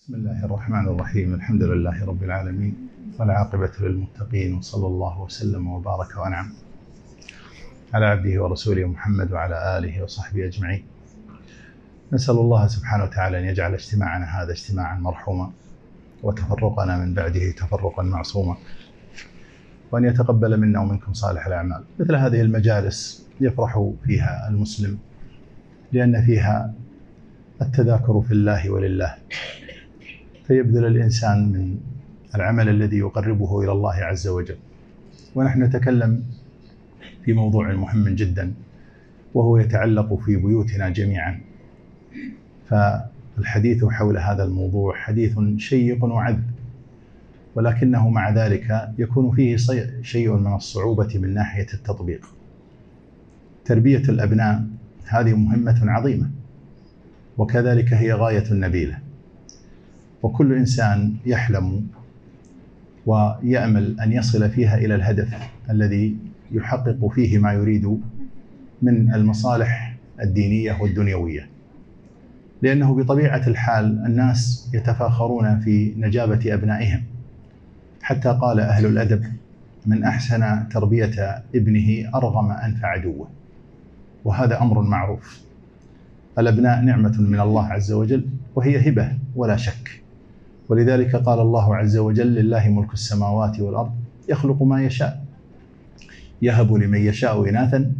بسم الله الرحمن الرحيم. الحمد لله رب العالمين والعاقبة للمتقين، وصلى الله وسلم وبارك وأنعم على عبده ورسوله محمد وعلى آله وصحبه أجمعين. نسأل الله سبحانه وتعالى أن يجعل اجتماعنا هذا اجتماعا مرحوما، وتفرقنا من بعده تفرقا معصوما، وأن يتقبل منا ومنكم صالح الأعمال. مثل هذه المجالس يفرح فيها المسلم، لأن فيها التذاكر في الله ولله، فيبذل الإنسان من العمل الذي يقربه إلى الله عز وجل. ونحن نتكلم في موضوع مهم جدا، وهو يتعلق في بيوتنا جميعا. فالحديث حول هذا الموضوع حديث شيق وعذب، ولكنه مع ذلك يكون فيه شيء من الصعوبة من ناحية التطبيق. تربية الأبناء هذه مهمة عظيمة، وكذلك هي غاية نبيلة، وكل إنسان يحلم ويأمل أن يصل فيها إلى الهدف الذي يحقق فيه ما يريد من المصالح الدينية والدنيوية، لأنه بطبيعة الحال الناس يتفاخرون في نجابة أبنائهم، حتى قال أهل الأدب: من أحسن تربية ابنه أرغم أنف عدوه. وهذا أمر معروف. الأبناء نعمة من الله عز وجل، وهي هبة ولا شك. ولذلك قال الله عز وجل: لله ملك السماوات والأرض يخلق ما يشاء، يهب لمن يشاء إناثا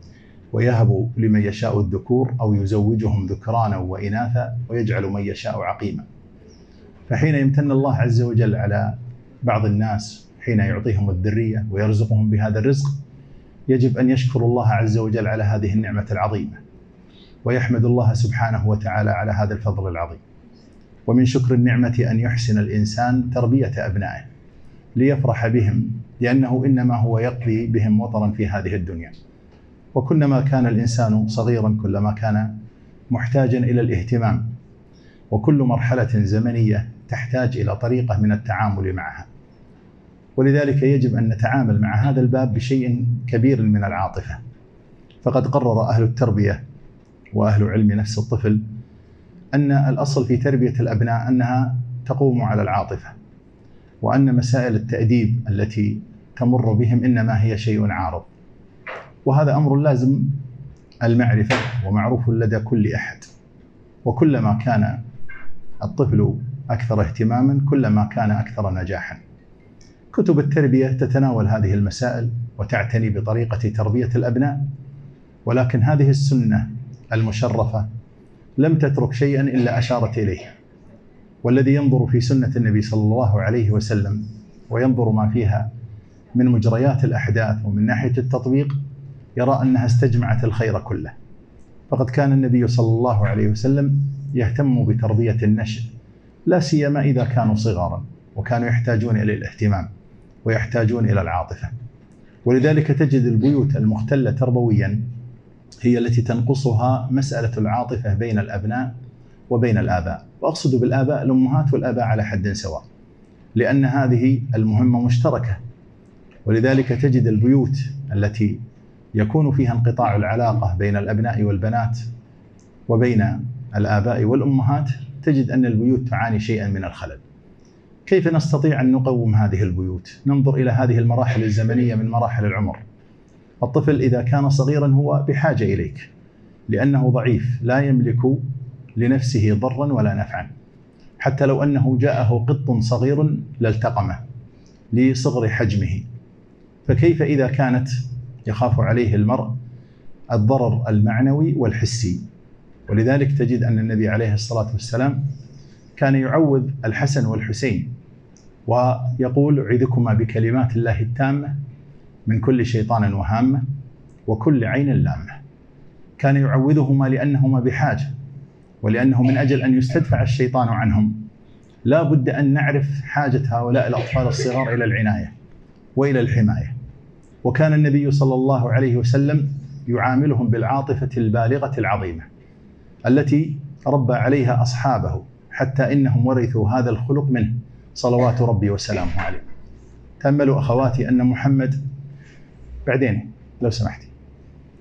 ويهب لمن يشاء الذكور أو يزوجهم ذكرانا وإناثا ويجعل من يشاء عقيما. فحين يمتن الله عز وجل على بعض الناس حين يعطيهم الذرية ويرزقهم بهذا الرزق، يجب أن يشكروا الله عز وجل على هذه النعمة العظيمة، ويحمد الله سبحانه وتعالى على هذا الفضل العظيم. ومن شكر النعمة أن يحسن الإنسان تربية أبنائه ليفرح بهم، لأنه إنما هو يقضي بهم وطرا في هذه الدنيا. وكلما كان الإنسان صغيرا كلما كان محتاجا إلى الاهتمام، وكل مرحلة زمنية تحتاج إلى طريقة من التعامل معها. ولذلك يجب أن نتعامل مع هذا الباب بشيء كبير من العاطفة. فقد قرر أهل التربية وأهل علم نفس الطفل أن الأصل في تربية الأبناء أنها تقوم على العاطفة، وأن مسائل التأديب التي تمر بهم إنما هي شيء عارض. وهذا أمر لازم المعرفة ومعروف لدى كل أحد. وكلما كان الطفل أكثر اهتماما كلما كان أكثر نجاحا. كتب التربية تتناول هذه المسائل وتعتني بطريقة تربية الأبناء، ولكن هذه السنة المشرفة لم تترك شيئا إلا أشارت إليه. والذي ينظر في سنة النبي صلى الله عليه وسلم وينظر ما فيها من مجريات الأحداث ومن ناحية التطبيق يرى أنها استجمعت الخير كله. فقد كان النبي صلى الله عليه وسلم يهتم بتربية النشء، لا سيما إذا كانوا صغارا، وكانوا يحتاجون إلى الاهتمام ويحتاجون إلى العاطفة. ولذلك تجد البيوت المختلة تربويا هي التي تنقصها مسألة العاطفة بين الأبناء وبين الآباء. وأقصد بالآباء الأمهات والآباء على حد سواء، لأن هذه المهمة مشتركة. ولذلك تجد البيوت التي يكون فيها انقطاع العلاقة بين الأبناء والبنات وبين الآباء والأمهات، تجد أن البيوت تعاني شيئا من الخلل. كيف نستطيع أن نقوم هذه البيوت؟ ننظر إلى هذه المراحل الزمنية من مراحل العمر. الطفل إذا كان صغيرا هو بحاجة إليك، لأنه ضعيف لا يملك لنفسه ضرا ولا نفعا. حتى لو أنه جاءه قط صغير لالتقمه لصغر حجمه، فكيف إذا كانت يخاف عليه المرء الضرر المعنوي والحسي؟ ولذلك تجد أن النبي عليه الصلاة والسلام كان يعوذ الحسن والحسين ويقول: أعيذكما بكلمات الله التامة من كل شيطان وهامة وكل عين لامة. كان يعوذهما لأنهما بحاجة، ولأنه من أجل أن يستدفع الشيطان عنهم لا بد أن نعرف حاجة هؤلاء الأطفال الصغار إلى العناية وإلى الحماية. وكان النبي صلى الله عليه وسلم يعاملهم بالعاطفة البالغة العظيمة التي ربى عليها أصحابه، حتى إنهم ورثوا هذا الخلق منه صلوات ربي وسلامه عليه. تأملوا أخواتي أن محمد بعدين لو سمحتي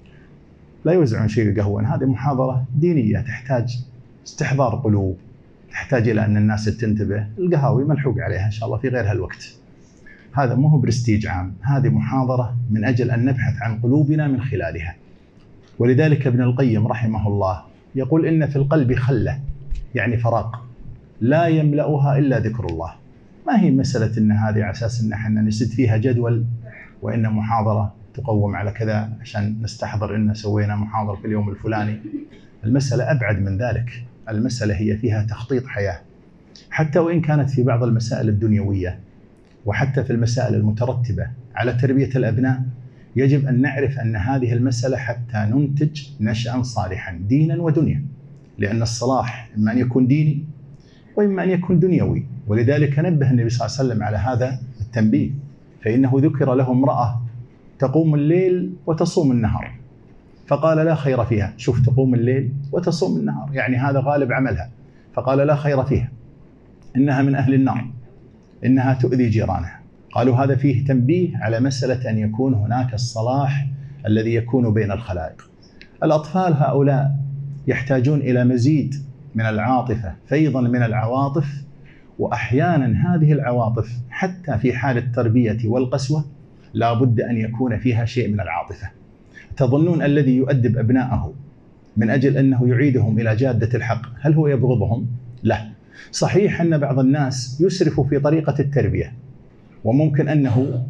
لا يوزعون شيء قهوة، هذه محاضرة دينية تحتاج استحضار قلوب، تحتاج إلى أن الناس تنتبه. القهاوي ملحوق عليها إن شاء الله في غير هالوقت. هذا مو برستيج عام، هذه محاضرة من أجل أن نبحث عن قلوبنا من خلالها. ولذلك ابن القيم رحمه الله يقول إن في القلب خلة، يعني فراغ لا يملأها إلا ذكر الله. ما هي مسألة إن هذه على أساس إن احنا نسد فيها جدول وإن محاضرة تقوم على كذا عشان نستحضر إن سوينا محاضرة في اليوم الفلاني. المسألة أبعد من ذلك، المسألة هي فيها تخطيط حياة، حتى وإن كانت في بعض المسائل الدنيوية وحتى في المسائل المترتبة على تربية الأبناء. يجب أن نعرف أن هذه المسألة حتى ننتج نشأ صالحا دينا ودنيا، لأن الصلاح إما أن يكون ديني وإما أن يكون دنيوي. ولذلك نبه النبي صلى الله عليه وسلم على هذا التنبيه، فإنه ذكر له امرأة تقوم الليل وتصوم النهار فقال لا خير فيها. شوف، تقوم الليل وتصوم النهار، يعني هذا غالب عملها، فقال لا خير فيها، إنها من أهل النار، إنها تؤذي جيرانها. قالوا هذا فيه تنبيه على مسألة أن يكون هناك الصلاح الذي يكون بين الخلائق. الأطفال هؤلاء يحتاجون إلى مزيد من العاطفة، فيضا من العواطف. وأحيانا هذه العواطف حتى في حال التربية والقسوة لا بد أن يكون فيها شيء من العاطفة. تظنون الذي يؤدب أبناءه من أجل أنه يعيدهم إلى جادة الحق هل هو يبغضهم؟ لا. صحيح أن بعض الناس يسرف في طريقة التربية، وممكن أنه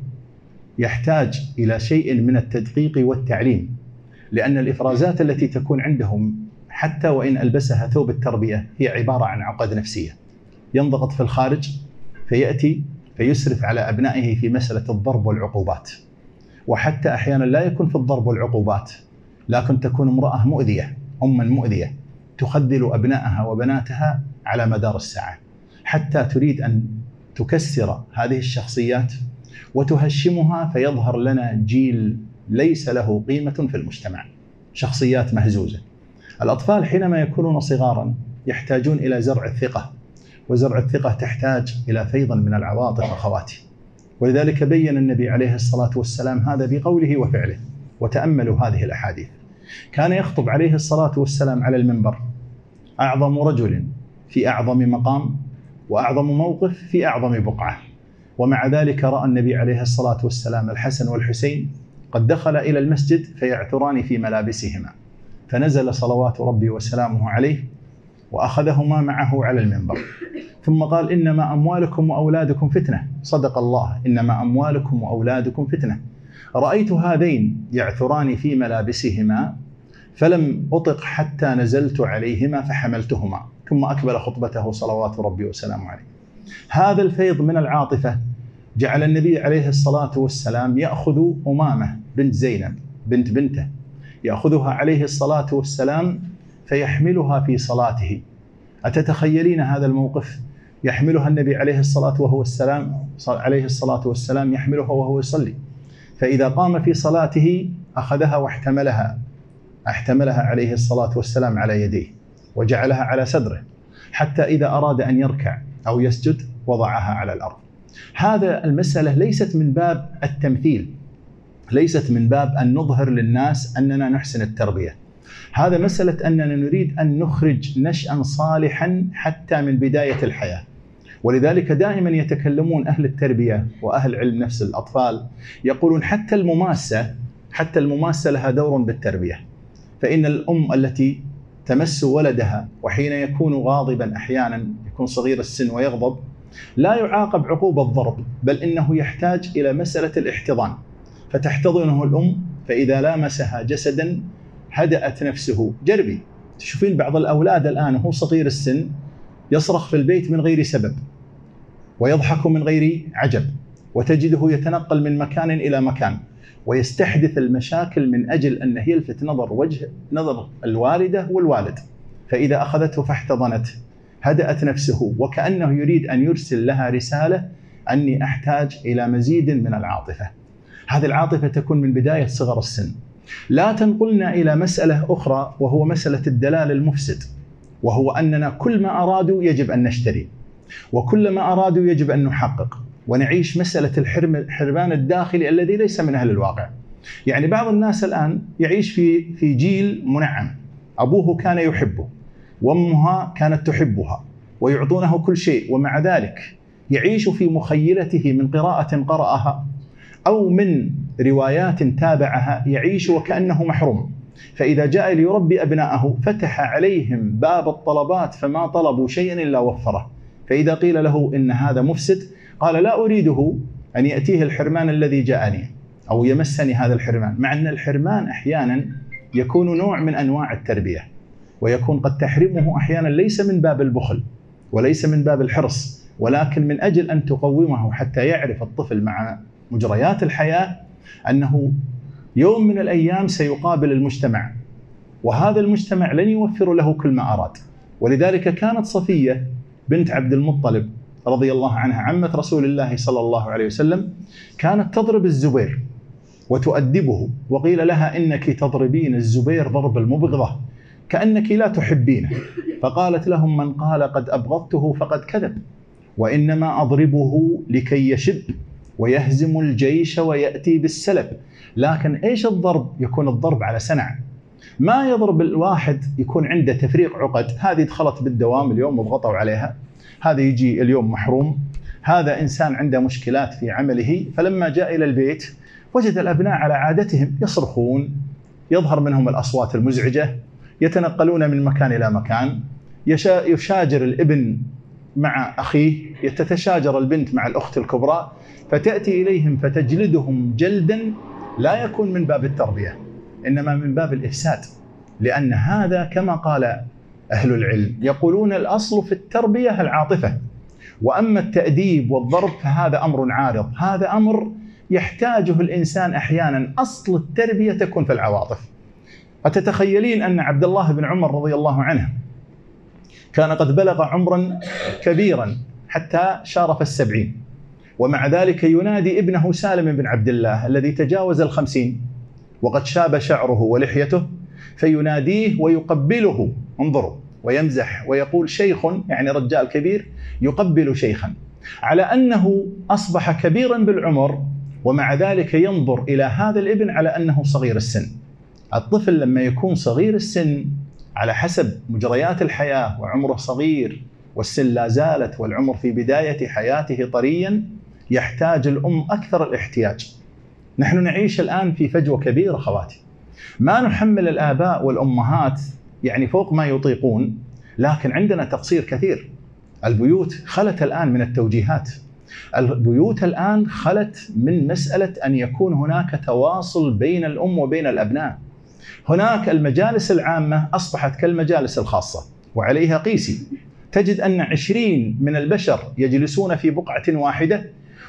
يحتاج إلى شيء من التدقيق والتعليم، لأن الإفرازات التي تكون عندهم حتى وإن ألبسها ثوب التربية هي عبارة عن عقد نفسية. ينضغط في الخارج فيأتي فيسرف على أبنائه في مسألة الضرب والعقوبات، وحتى أحيانا لا يكون في الضرب والعقوبات، لكن تكون امرأة مؤذية، أما مؤذية تخذل أبنائها وبناتها على مدار الساعة، حتى تريد أن تكسر هذه الشخصيات وتهشمها، فيظهر لنا جيل ليس له قيمة في المجتمع، شخصيات مهزوزة. الأطفال حينما يكونون صغارا يحتاجون إلى زرع الثقة، وزرع الثقة تحتاج إلى فيض من العواطف أخواتي. ولذلك بين النبي عليه الصلاة والسلام هذا بقوله وفعله. وتأملوا هذه الأحاديث. كان يخطب عليه الصلاة والسلام على المنبر أعظم رجل في أعظم مقام وأعظم موقف في أعظم بقعة، ومع ذلك رأى النبي عليه الصلاة والسلام الحسن والحسين قد دخل إلى المسجد فيعثران في ملابسهما، فنزل صلوات ربي وسلامه عليه وأخذهما معه على المنبر، ثم قال إنما أموالكم وأولادكم فتنة. صدق الله، إنما أموالكم وأولادكم فتنة. رأيت هذين يعثران في ملابسهما فلم أطق حتى نزلت عليهما فحملتهما، ثم أكمل خطبته صلوات ربي وسلامه عليه. هذا الفيض من العاطفة جعل النبي عليه الصلاة والسلام يأخذ أمامة بنت زينب بنت بنته، يأخذها عليه الصلاة والسلام فيحملها في صلاته. أتتخيلين هذا الموقف؟ يحملها النبي عليه الصلاة والسلام يحملها وهو يصلي، فإذا قام في صلاته أخذها واحتملها عليه الصلاة والسلام على يديه وجعلها على صدره، حتى إذا أراد أن يركع أو يسجد وضعها على الأرض. هذا المسألة ليست من باب التمثيل، ليست من باب أن نظهر للناس أننا نحسن التربية. هذا مسألة أننا نريد أن نخرج نشأ صالحا حتى من بداية الحياة. ولذلك دائما يتكلمون أهل التربية وأهل علم نفس الأطفال يقولون حتى المماسة لها دور بالتربية. فإن الأم التي تمس ولدها وحين يكون غاضبا، أحيانا يكون صغير السن ويغضب، لا يعاقب عقوبة الضرب، بل إنه يحتاج إلى مسألة الاحتضان، فتحتضنه الأم، فإذا لامسها جسدا هدأت نفسه. جربي تشوفين بعض الأولاد الآن وهو صغير السن يصرخ في البيت من غير سبب ويضحك من غير عجب، وتجده يتنقل من مكان إلى مكان ويستحدث المشاكل من أجل أن يلفت نظر الوالدة والوالد، فإذا أخذته فاحتضنته هدأت نفسه، وكأنه يريد أن يرسل لها رسالة أني أحتاج إلى مزيد من العاطفة. هذه العاطفة تكون من بداية صغر السن. لا تنقلنا إلى مسألة أخرى، وهو مسألة الدلال المفسد، وهو أننا كل ما أرادوا يجب أن نشتري، وكل ما أرادوا يجب أن نحقق، ونعيش مسألة الحرمان الداخلي الذي ليس من أهل الواقع. يعني بعض الناس الآن يعيش في جيل منعم، أبوه كان يحبه وأمها كانت تحبها ويعطونه كل شيء، ومع ذلك يعيش في مخيلته من قراءة قرأها أو من روايات تابعها، يعيش وكأنه محروم. فإذا جاء ليربي أبناءه فتح عليهم باب الطلبات فما طلبوا شيئا إلا وفره. فإذا قيل له إن هذا مفسد قال لا أريده أن يأتيه الحرمان الذي جاءني أو يمسني هذا الحرمان، مع أن الحرمان أحيانا يكون نوع من أنواع التربية، ويكون قد تحرمه أحيانا ليس من باب البخل وليس من باب الحرص، ولكن من أجل أن تقومه حتى يعرف الطفل مع مجريات الحياة أنه يوم من الأيام سيقابل المجتمع، وهذا المجتمع لن يوفر له كل ما أراد. ولذلك كانت صفية بنت عبد المطلب رضي الله عنها عمة رسول الله صلى الله عليه وسلم كانت تضرب الزبير وتؤدبه، وقيل لها إنك تضربين الزبير ضرب المبغضة كأنك لا تحبينه، فقالت لهم من قال قد أبغضته فقد كذب، وإنما أضربه لكي يشب ويهزم الجيش ويأتي بالسلب. لكن إيش الضرب؟ يكون الضرب على سنع، ما يضرب الواحد يكون عنده تفريق عقد، هذه دخلت بالدوام اليوم وضغطوا عليها، هذا يجي اليوم محروم، هذا إنسان عنده مشكلات في عمله، فلما جاء إلى البيت وجد الأبناء على عادتهم يصرخون، يظهر منهم الأصوات المزعجة، يتنقلون من مكان إلى مكان، يشاجر الابن مع أخيه، تتشاجر البنت مع الأخت الكبرى، فتأتي إليهم فتجلدهم جلدا لا يكون من باب التربية إنما من باب الإفساد. لأن هذا كما قال أهل العلم يقولون الأصل في التربية العاطفة، وأما التأديب والضرب فهذا أمر عارض، هذا أمر يحتاجه الإنسان أحيانا. أصل التربية تكون في العواطف. أتتخيلين أن عبد الله بن عمر رضي الله عنه كان قد بلغ عمرا كبيرا حتى شارف 70، ومع ذلك ينادي ابنه سالم بن عبد الله الذي تجاوز 50 وقد شاب شعره ولحيته، فيناديه ويقبله، انظروا، ويمزح ويقول شيخ، يعني رجال كبير يقبل شيخا، على أنه أصبح كبيرا بالعمر، ومع ذلك ينظر إلى هذا الابن على أنه صغير السن. الطفل لما يكون صغير السن على حسب مجريات الحياة وعمره صغير والسن لا زالت والعمر في بداية حياته طريا، يحتاج الأم أكثر الاحتياج. نحن نعيش الآن في فجوة كبيرة خواتي، ما نحمل الآباء والأمهات يعني فوق ما يطيقون، لكن عندنا تقصير كثير. البيوت خلت الآن من التوجيهات، البيوت الآن خلت من مسألة أن يكون هناك تواصل بين الأم وبين الأبناء. هناك المجالس العامة أصبحت كالمجالس الخاصة، وعليها قيسي تجد أن 20 من البشر يجلسون في بقعة واحدة،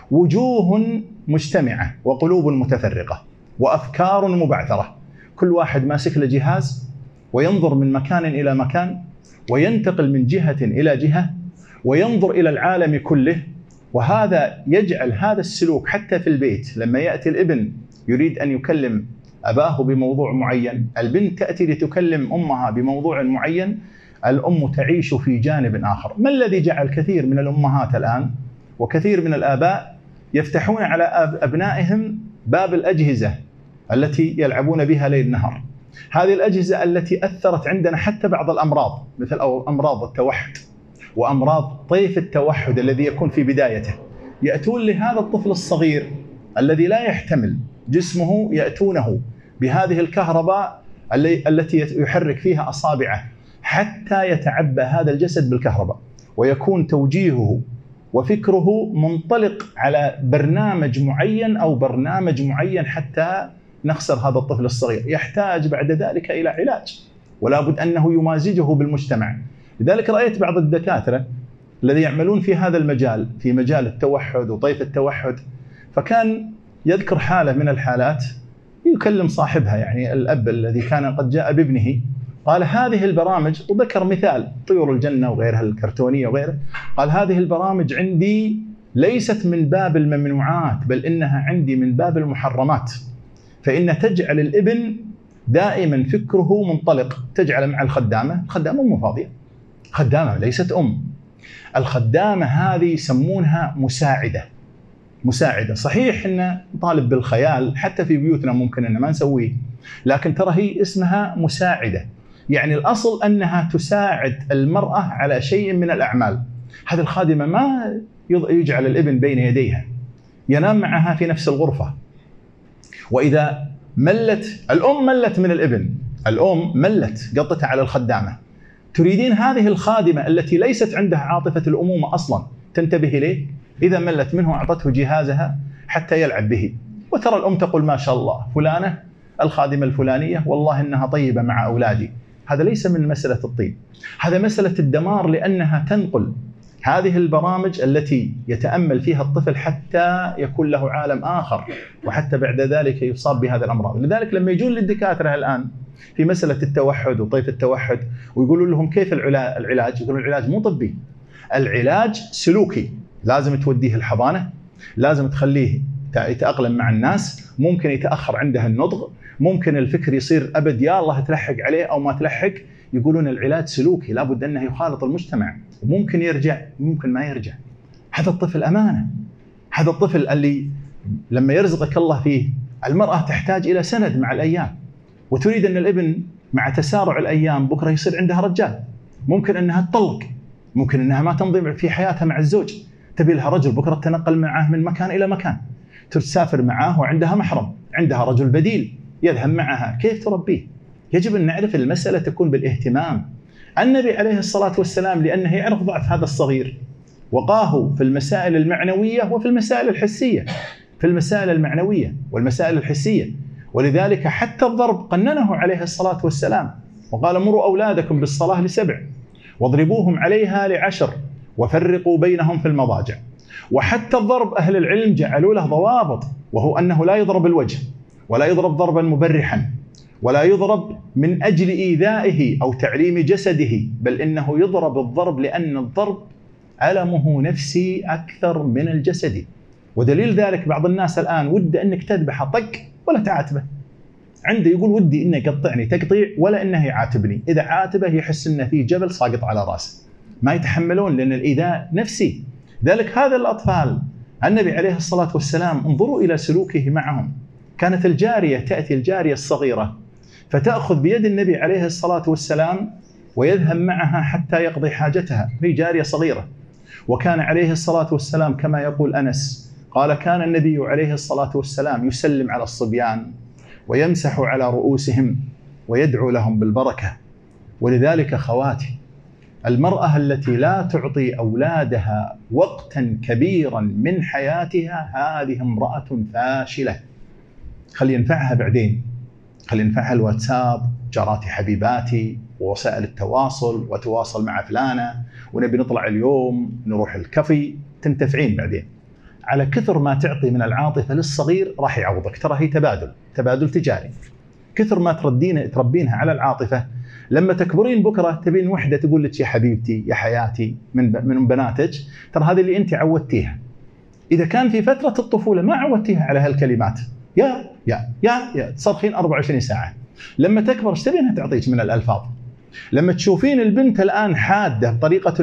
وجوه مجتمعة وقلوب متفرقة وأفكار مبعثرة، كل واحد ماسك له جهاز وينظر من مكان إلى مكان وينتقل من جهة إلى جهة وينظر إلى العالم كله. وهذا يجعل هذا السلوك حتى في البيت، لما يأتي الابن يريد أن يكلم أباه بموضوع معين، البنت تأتي لتكلم أمها بموضوع معين، الأم تعيش في جانب آخر. ما الذي جعل كثير من الأمهات الآن وكثير من الآباء يفتحون على أبنائهم باب الأجهزة التي يلعبون بها ليل نهار؟ هذه الأجهزة التي أثرت عندنا حتى بعض الأمراض، مثل أمراض التوحد وأمراض طيف التوحد الذي يكون في بدايته. يأتون لهذا الطفل الصغير الذي لا يحتمل جسمه، يأتونه بهذه الكهرباء التي يحرك فيها أصابعه حتى يتعبى هذا الجسد بالكهرباء، ويكون توجيهه وفكره منطلق على برنامج معين أو برنامج معين حتى نخسر هذا الطفل الصغير. يحتاج بعد ذلك إلى علاج، ولا بد أنه يمازجه بالمجتمع. لذلك رأيت بعض الدكاترة الذي يعملون في هذا المجال، في مجال التوحد وطيف التوحد، فكان يذكر حالة من الحالات يكلم صاحبها، يعني الأب الذي كان قد جاء بابنه، قال هذه البرامج، وذكر مثال طيور الجنة وغيرها الكرتونية وغيره، قال هذه البرامج عندي ليست من باب الممنوعات، بل إنها عندي من باب المحرمات، فإن تجعل الابن دائما فكره منطلق. تجعل مع الخدامة أم فاضية، خدامة ليست أم. الخدامة هذه يسمونها مساعدة. صحيح إن نطالب بالخيال حتى في بيوتنا، ممكن إن ما نسويه، لكن ترى هي اسمها مساعدة. يعني الأصل أنها تساعد المرأة على شيء من الأعمال. هذه الخادمة ما يجعل الابن بين يديها، ينام معها في نفس الغرفة. وإذا ملت الأم، ملت من الابن، الأم ملت قطتها على الخدامة، تريدين هذه الخادمة التي ليست عندها عاطفة الأمومة أصلا تنتبه إليه؟ إذا ملت منه أعطته جهازها حتى يلعب به. وترى الأم تقول ما شاء الله فلانة الخادمة الفلانية والله إنها طيبة مع أولادي. هذا ليس من مسألة الطيب، هذا مسألة الدمار، لأنها تنقل هذه البرامج التي يتأمل فيها الطفل حتى يكون له عالم آخر، وحتى بعد ذلك يصاب بهذه الأمراض. لذلك لما يجون للدكاترة الآن في مسألة التوحد وطيف التوحد ويقولوا لهم كيف العلاج؟ يقولون العلاج مو طبي، العلاج سلوكي. لازم توديه الحضانة، لازم تخليه يتأقلم مع الناس، ممكن يتأخر عندها النضج، ممكن الفكر يصير أبد يا الله تلحق عليه أو ما تلحق. يقولون العلاج سلوكي، لابد أنه يخالط المجتمع، ممكن يرجع ممكن ما يرجع. هذا الطفل أمانة، هذا الطفل اللي لما يرزقك الله فيه. المرأة تحتاج إلى سند مع الأيام، وتريد أن الابن مع تسارع الأيام بكرة يصير عندها رجال، ممكن أنها تطلق، ممكن أنها ما تمضي في حياتها مع الزوج، تبي لها رجل بكرة تنقل معه من مكان إلى مكان، تسافر معه وعندها محرم، عندها رجل بديل يذهب معها. كيف تربيه؟ يجب أن نعرف المسألة تكون بالاهتمام. النبي عليه الصلاة والسلام لأنه يعرف ضعف هذا الصغير وقاه في المسائل المعنوية وفي المسائل الحسية، في المسائل المعنوية والمسائل الحسية. ولذلك حتى الضرب قننه عليه الصلاة والسلام، وقال مروا أولادكم بالصلاة ل7 واضربوهم عليها ل10 وفرقوا بينهم في المضاجع. وحتى الضرب أهل العلم جعلوا له ضوابط، وهو أنه لا يضرب الوجه، ولا يضرب ضربا مبرحا، ولا يضرب من أجل إيذائه أو تعليم جسده، بل إنه يضرب الضرب لأن الضرب ألمه نفسي أكثر من الجسدي. ودليل ذلك بعض الناس الآن ود أنك تذبح طق ولا تعاتبه، عنده يقول ودي إنه يقطعني تقطيع ولا إنه يعاتبني. إذا عاتبه يحس إنه فيه جبل ساقط على رأسه، ما يتحملون لأن الإيذاء نفسي. ذلك هذا الأطفال النبي عليه الصلاة والسلام انظروا إلى سلوكه معهم. كانت الجارية تأتي الجارية الصغيرة فتأخذ بيد النبي عليه الصلاة والسلام ويذهب معها حتى يقضي حاجتها، هي جارية صغيرة. وكان عليه الصلاة والسلام كما يقول أنس قال كان النبي عليه الصلاة والسلام يسلم على الصبيان ويمسح على رؤوسهم ويدعو لهم بالبركة. ولذلك خواتي، المرأة التي لا تعطي أولادها وقتا كبيرا من حياتها هذه امرأة فاشلة. خلي ينفعها بعدين، خلي ينفعها الواتساب، جاراتي حبيباتي، ووسائل التواصل، وتواصل مع فلانة، ونبي نطلع اليوم نروح الكافي، تنتفعين بعدين. على كثر ما تعطي من العاطفة للصغير راح يعوضك، ترى هي تبادل تجاري. كثر ما تربينها على العاطفة، لما تكبرين بكرة تبين وحدة تقول لك يا حبيبتي يا حياتي من بناتك، ترى هذه اللي أنت عودتيها. إذا كان في فترة الطفولة ما عودتيها على هالكلمات يا يا يا يا تصرخين 24 ساعة، لما تكبر ايش تبينها تعطيك من الألفاظ؟ لما تشوفين البنت الآن حادة بطريقة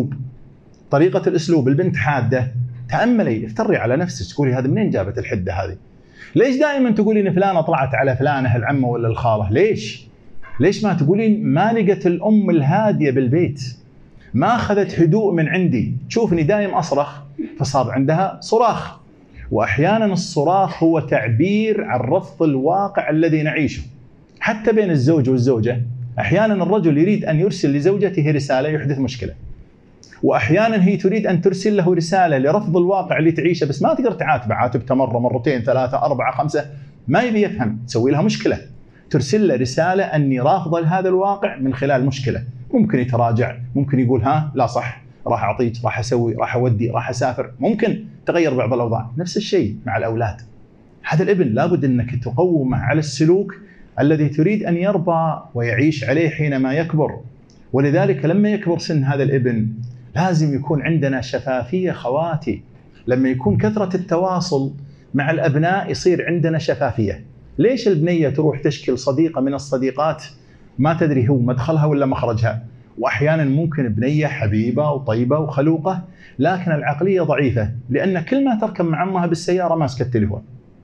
الأسلوب، البنت حادة، تأملي، افتري على نفسك، تقولي هذا منين جابت الحدة هذه؟ ليش دائما تقولين فلانة طلعت على فلانة العمة ولا الخالة؟ ليش ما تقولين ما لقت الأم الهادية بالبيت، ما أخذت هدوء من عندي، تشوفني دائم أصرخ فصار عندها صراخ. وأحيانا الصراخ هو تعبير عن رفض الواقع الذي نعيشه. حتى بين الزوج والزوجة أحيانا الرجل يريد أن يرسل لزوجته رسالة يحدث مشكلة، وأحيانا هي تريد أن ترسل له رسالة لرفض الواقع اللي تعيشه، بس ما تقدر تعاتبه، عاتبته مرة مرتين 3 4 5 ما يبي يفهم، تسوي لها مشكلة، ترسل له رسالة أني رافضة لهذا الواقع من خلال مشكلة. ممكن يتراجع، ممكن يقول ها لا صح، راح أعطيك، راح أسوي، راح أودي، راح أسافر، ممكن تغير بعض الأوضاع. نفس الشيء مع الأولاد، هذا الابن لابد أنك تقومه على السلوك الذي تريد أن يرضى ويعيش عليه حينما يكبر. ولذلك لما يكبر سن هذا الابن لازم يكون عندنا شفافية خواتي. لما يكون كثرة التواصل مع الأبناء يصير عندنا شفافية. ليش البنية تروح تشكل صديقة من الصديقات ما تدري هو مدخلها ولا مخرجها؟ وأحيانا ممكن بنية حبيبة وطيبة وخلوقة لكن العقلية ضعيفة، لأن كل ما تركب مع أمها بالسيارة ماسكة التليفون،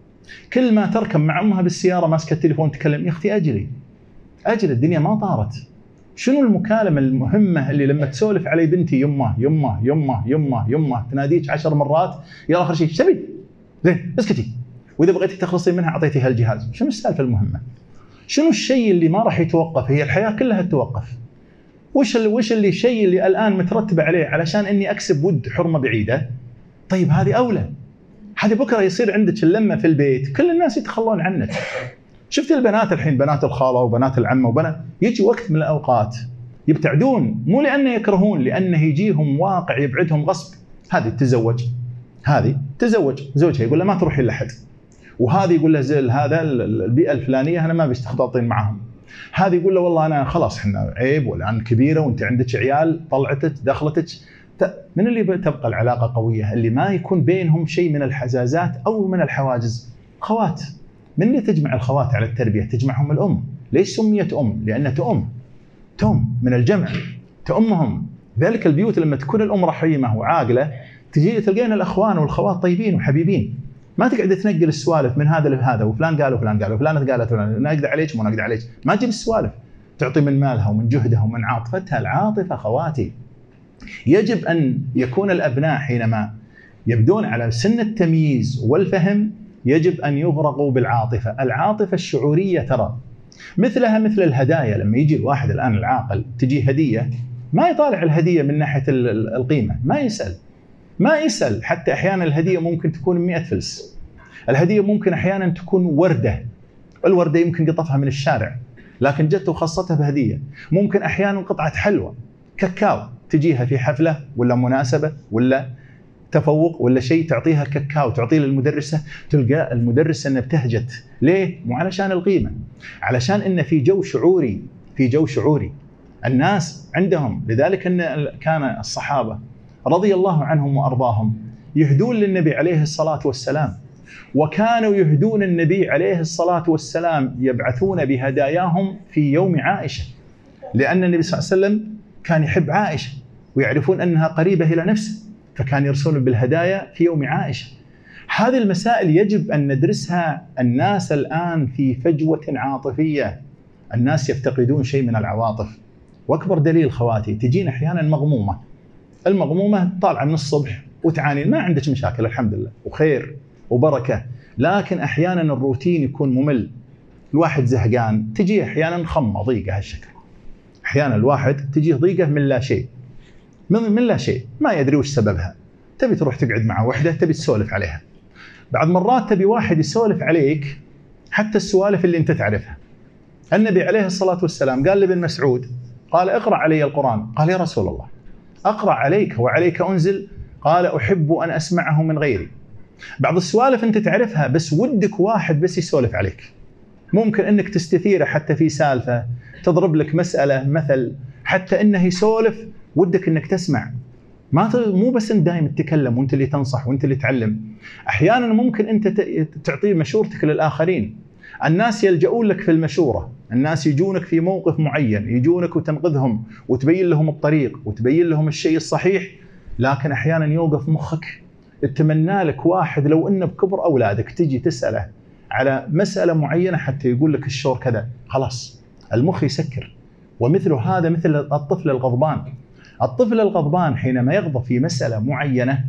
كل ما تركب مع أمها بالسيارة ماسكة التليفون، تكلم يا أختي أجلي الدنيا ما طارت، شنو المكالمة المهمة اللي لما تسولف علي بنتي يمه يمه يمه يمه يمه تناديك 10 مرات يلا آخر شيء ايش تبي؟ زين اسكتي، وإذا بغيتي تخلصي منها أعطيتيها الجهاز. شنو السالفة المهمة؟ شنو الشيء اللي ما راح يتوقف؟ هي الحياة كلها تتوقف. وش اللي الشيء اللي الآن مترتب عليه علشان إني أكسب ود حرمة بعيدة؟ طيب هذه أولى. هذه بكرة يصير عندك اللمة في البيت كل الناس يتخلون عنك. شفت البنات الحين، بنات الخالة وبنات العمة وبنات، يجي وقت من الأوقات يبتعدون، مو لأنه يكرهون، لأنه يجيهم واقع يبعدهم غصب. هذه تتزوج، هذه تزوج زوجها يقول له ما تروحين لحد، وهذه يقول له زل هذا البيئة الفلانية أنا ما بيستخلطين معهم، هذه يقول له والله أنا خلاص إحنا عيب والآن كبيرة وأنت عندك عيال طلعتك دخلتك. من اللي تبقى العلاقة قوية؟ اللي ما يكون بينهم شيء من الحزازات أو من الحواجز. خوات، من اللي تجمع الخوات على التربية؟ تجمعهم الأم. ليش سميت أم؟ لأنها تؤم من الجمع، تؤمهم. ذلك البيوت لما تكون الأم رحيمة وعاقلة تجي تلقين الأخوان والخوات طيبين وحبيبين، ما تقعد تنقل السوالف من هذا لهذا، وفلان قال وفلان قال وفلانة قالت وفلان نقدر عليك وما نقدر عليك، ما تجيب السوالف. تعطي من مالها ومن جهدها ومن عاطفتها. العاطفة خواتي، يجب أن يكون الأبناء حينما يبدون على سن التمييز والفهم يجب أن يغرقوا بالعاطفة. العاطفة الشعورية ترى مثلها مثل الهدايا. لما يجي الواحد الآن العاقل تجي هدية ما يطالع الهدية من ناحية القيمة، ما يسأل. حتى أحيانا الهدية ممكن تكون 100 فلس، الهدية ممكن أحيانا تكون وردة، الوردة يمكن قطفها من الشارع لكن جت وخصتها بهدية. ممكن أحيانا قطعة حلوى كاكاو تجيها في حفلة ولا مناسبة ولا تفوق ولا شيء، تعطيها كاكاو، تعطيه للمدرسة، تلقى المدرسة أنها ابتهجت. ليه؟ مو علشان القيمة، علشان إن في جو شعوري الناس عندهم. لذلك أن كان الصحابة رضي الله عنهم وأرضاهم يهدون للنبي عليه الصلاة والسلام، وكانوا يهدون النبي عليه الصلاة والسلام يبعثون بهداياهم في يوم عائشة، لأن النبي صلى الله عليه وسلم كان يحب عائشة ويعرفون أنها قريبة إلى نفسه، فكان يرسلون بالهدايا في يوم عائشة. هذه المسائل يجب أن ندرسها. الناس الآن في فجوة عاطفية، الناس يفتقدون شيء من العواطف. وأكبر دليل خواتي تجينا أحيانا المغمومة طالعة من الصبح وتعاني، ما عندك مشاكل الحمد لله وخير وبركة، لكن أحيانا الروتين يكون ممل، الواحد زهقان، تجي أحيانا خمة ضيقة هالشكل. أحيانا الواحد تجيه ضيقة من لا شيء، من لا شيء ما يدري وش سببها. تبي تروح تقعد مع وحدة تبي تسولف عليها، بعض مرات تبي واحد يسولف عليك حتى السوالف اللي انت تعرفها. النبي عليه الصلاة والسلام قال لابن مسعود قال اقرأ علي القرآن، قال يا رسول الله أقرأ عليك وعليك أنزل، قال أحب أن أسمعه من غيري. بعض السوالف انت تعرفها بس ودك واحد بس يسولف عليك، ممكن انك تستثيره حتى في سالفة، تضرب لك مسألة مثل، حتى انه يسولف ودك انك تسمع. مو بس انت دائما تتكلم وانت اللي تنصح وانت اللي تعلم، احيانا ممكن انت تعطي مشورتك للآخرين. الناس يلجؤون لك في المشورة، الناس يجونك في موقف معين، يجونك وتنقذهم وتبين لهم الطريق وتبين لهم الشيء الصحيح، لكن احيانا يوقف مخك. اتمنى لك واحد لو انه بكبر اولادك تجي تسأله على مسألة معينة حتى يقول لك الشور كذا، خلاص المخ يسكر. ومثل هذا مثل الطفل الغضبان. الطفل الغضبان حينما يغضب في مسألة معينة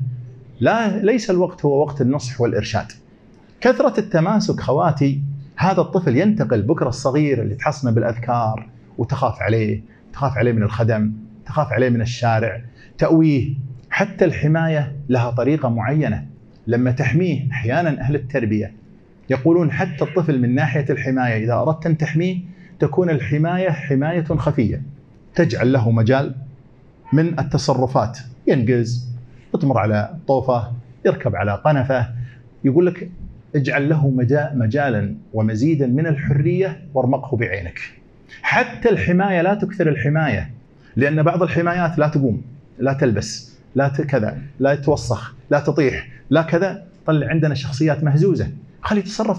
ليس الوقت هو وقت النصح والإرشاد. كثرة التماسك خواتي، هذا الطفل ينتقل بكرة الصغير اللي تحصنه بالأذكار وتخاف عليه من الخدم، تخاف عليه من الشارع، تأويه. حتى الحماية لها طريقة معينة لما تحميه. أحيانا أهل التربية يقولون حتى الطفل من ناحية الحماية إذا أردت أن تحميه تكون الحماية حماية خفية، تجعل له مجال من التصرفات، ينقز، يطمر على طوفة، يركب على قنفة، يقول لك اجعل له مجالا ومزيدا من الحرية وارمقه بعينك. حتى الحماية لا تكثر الحماية، لأن بعض الحمايات لا تقوم، لا تلبس، لا كذا، لا توسخ، لا تطيح، لا كذا. طلع عندنا شخصيات مهزوزة، خليه تصرف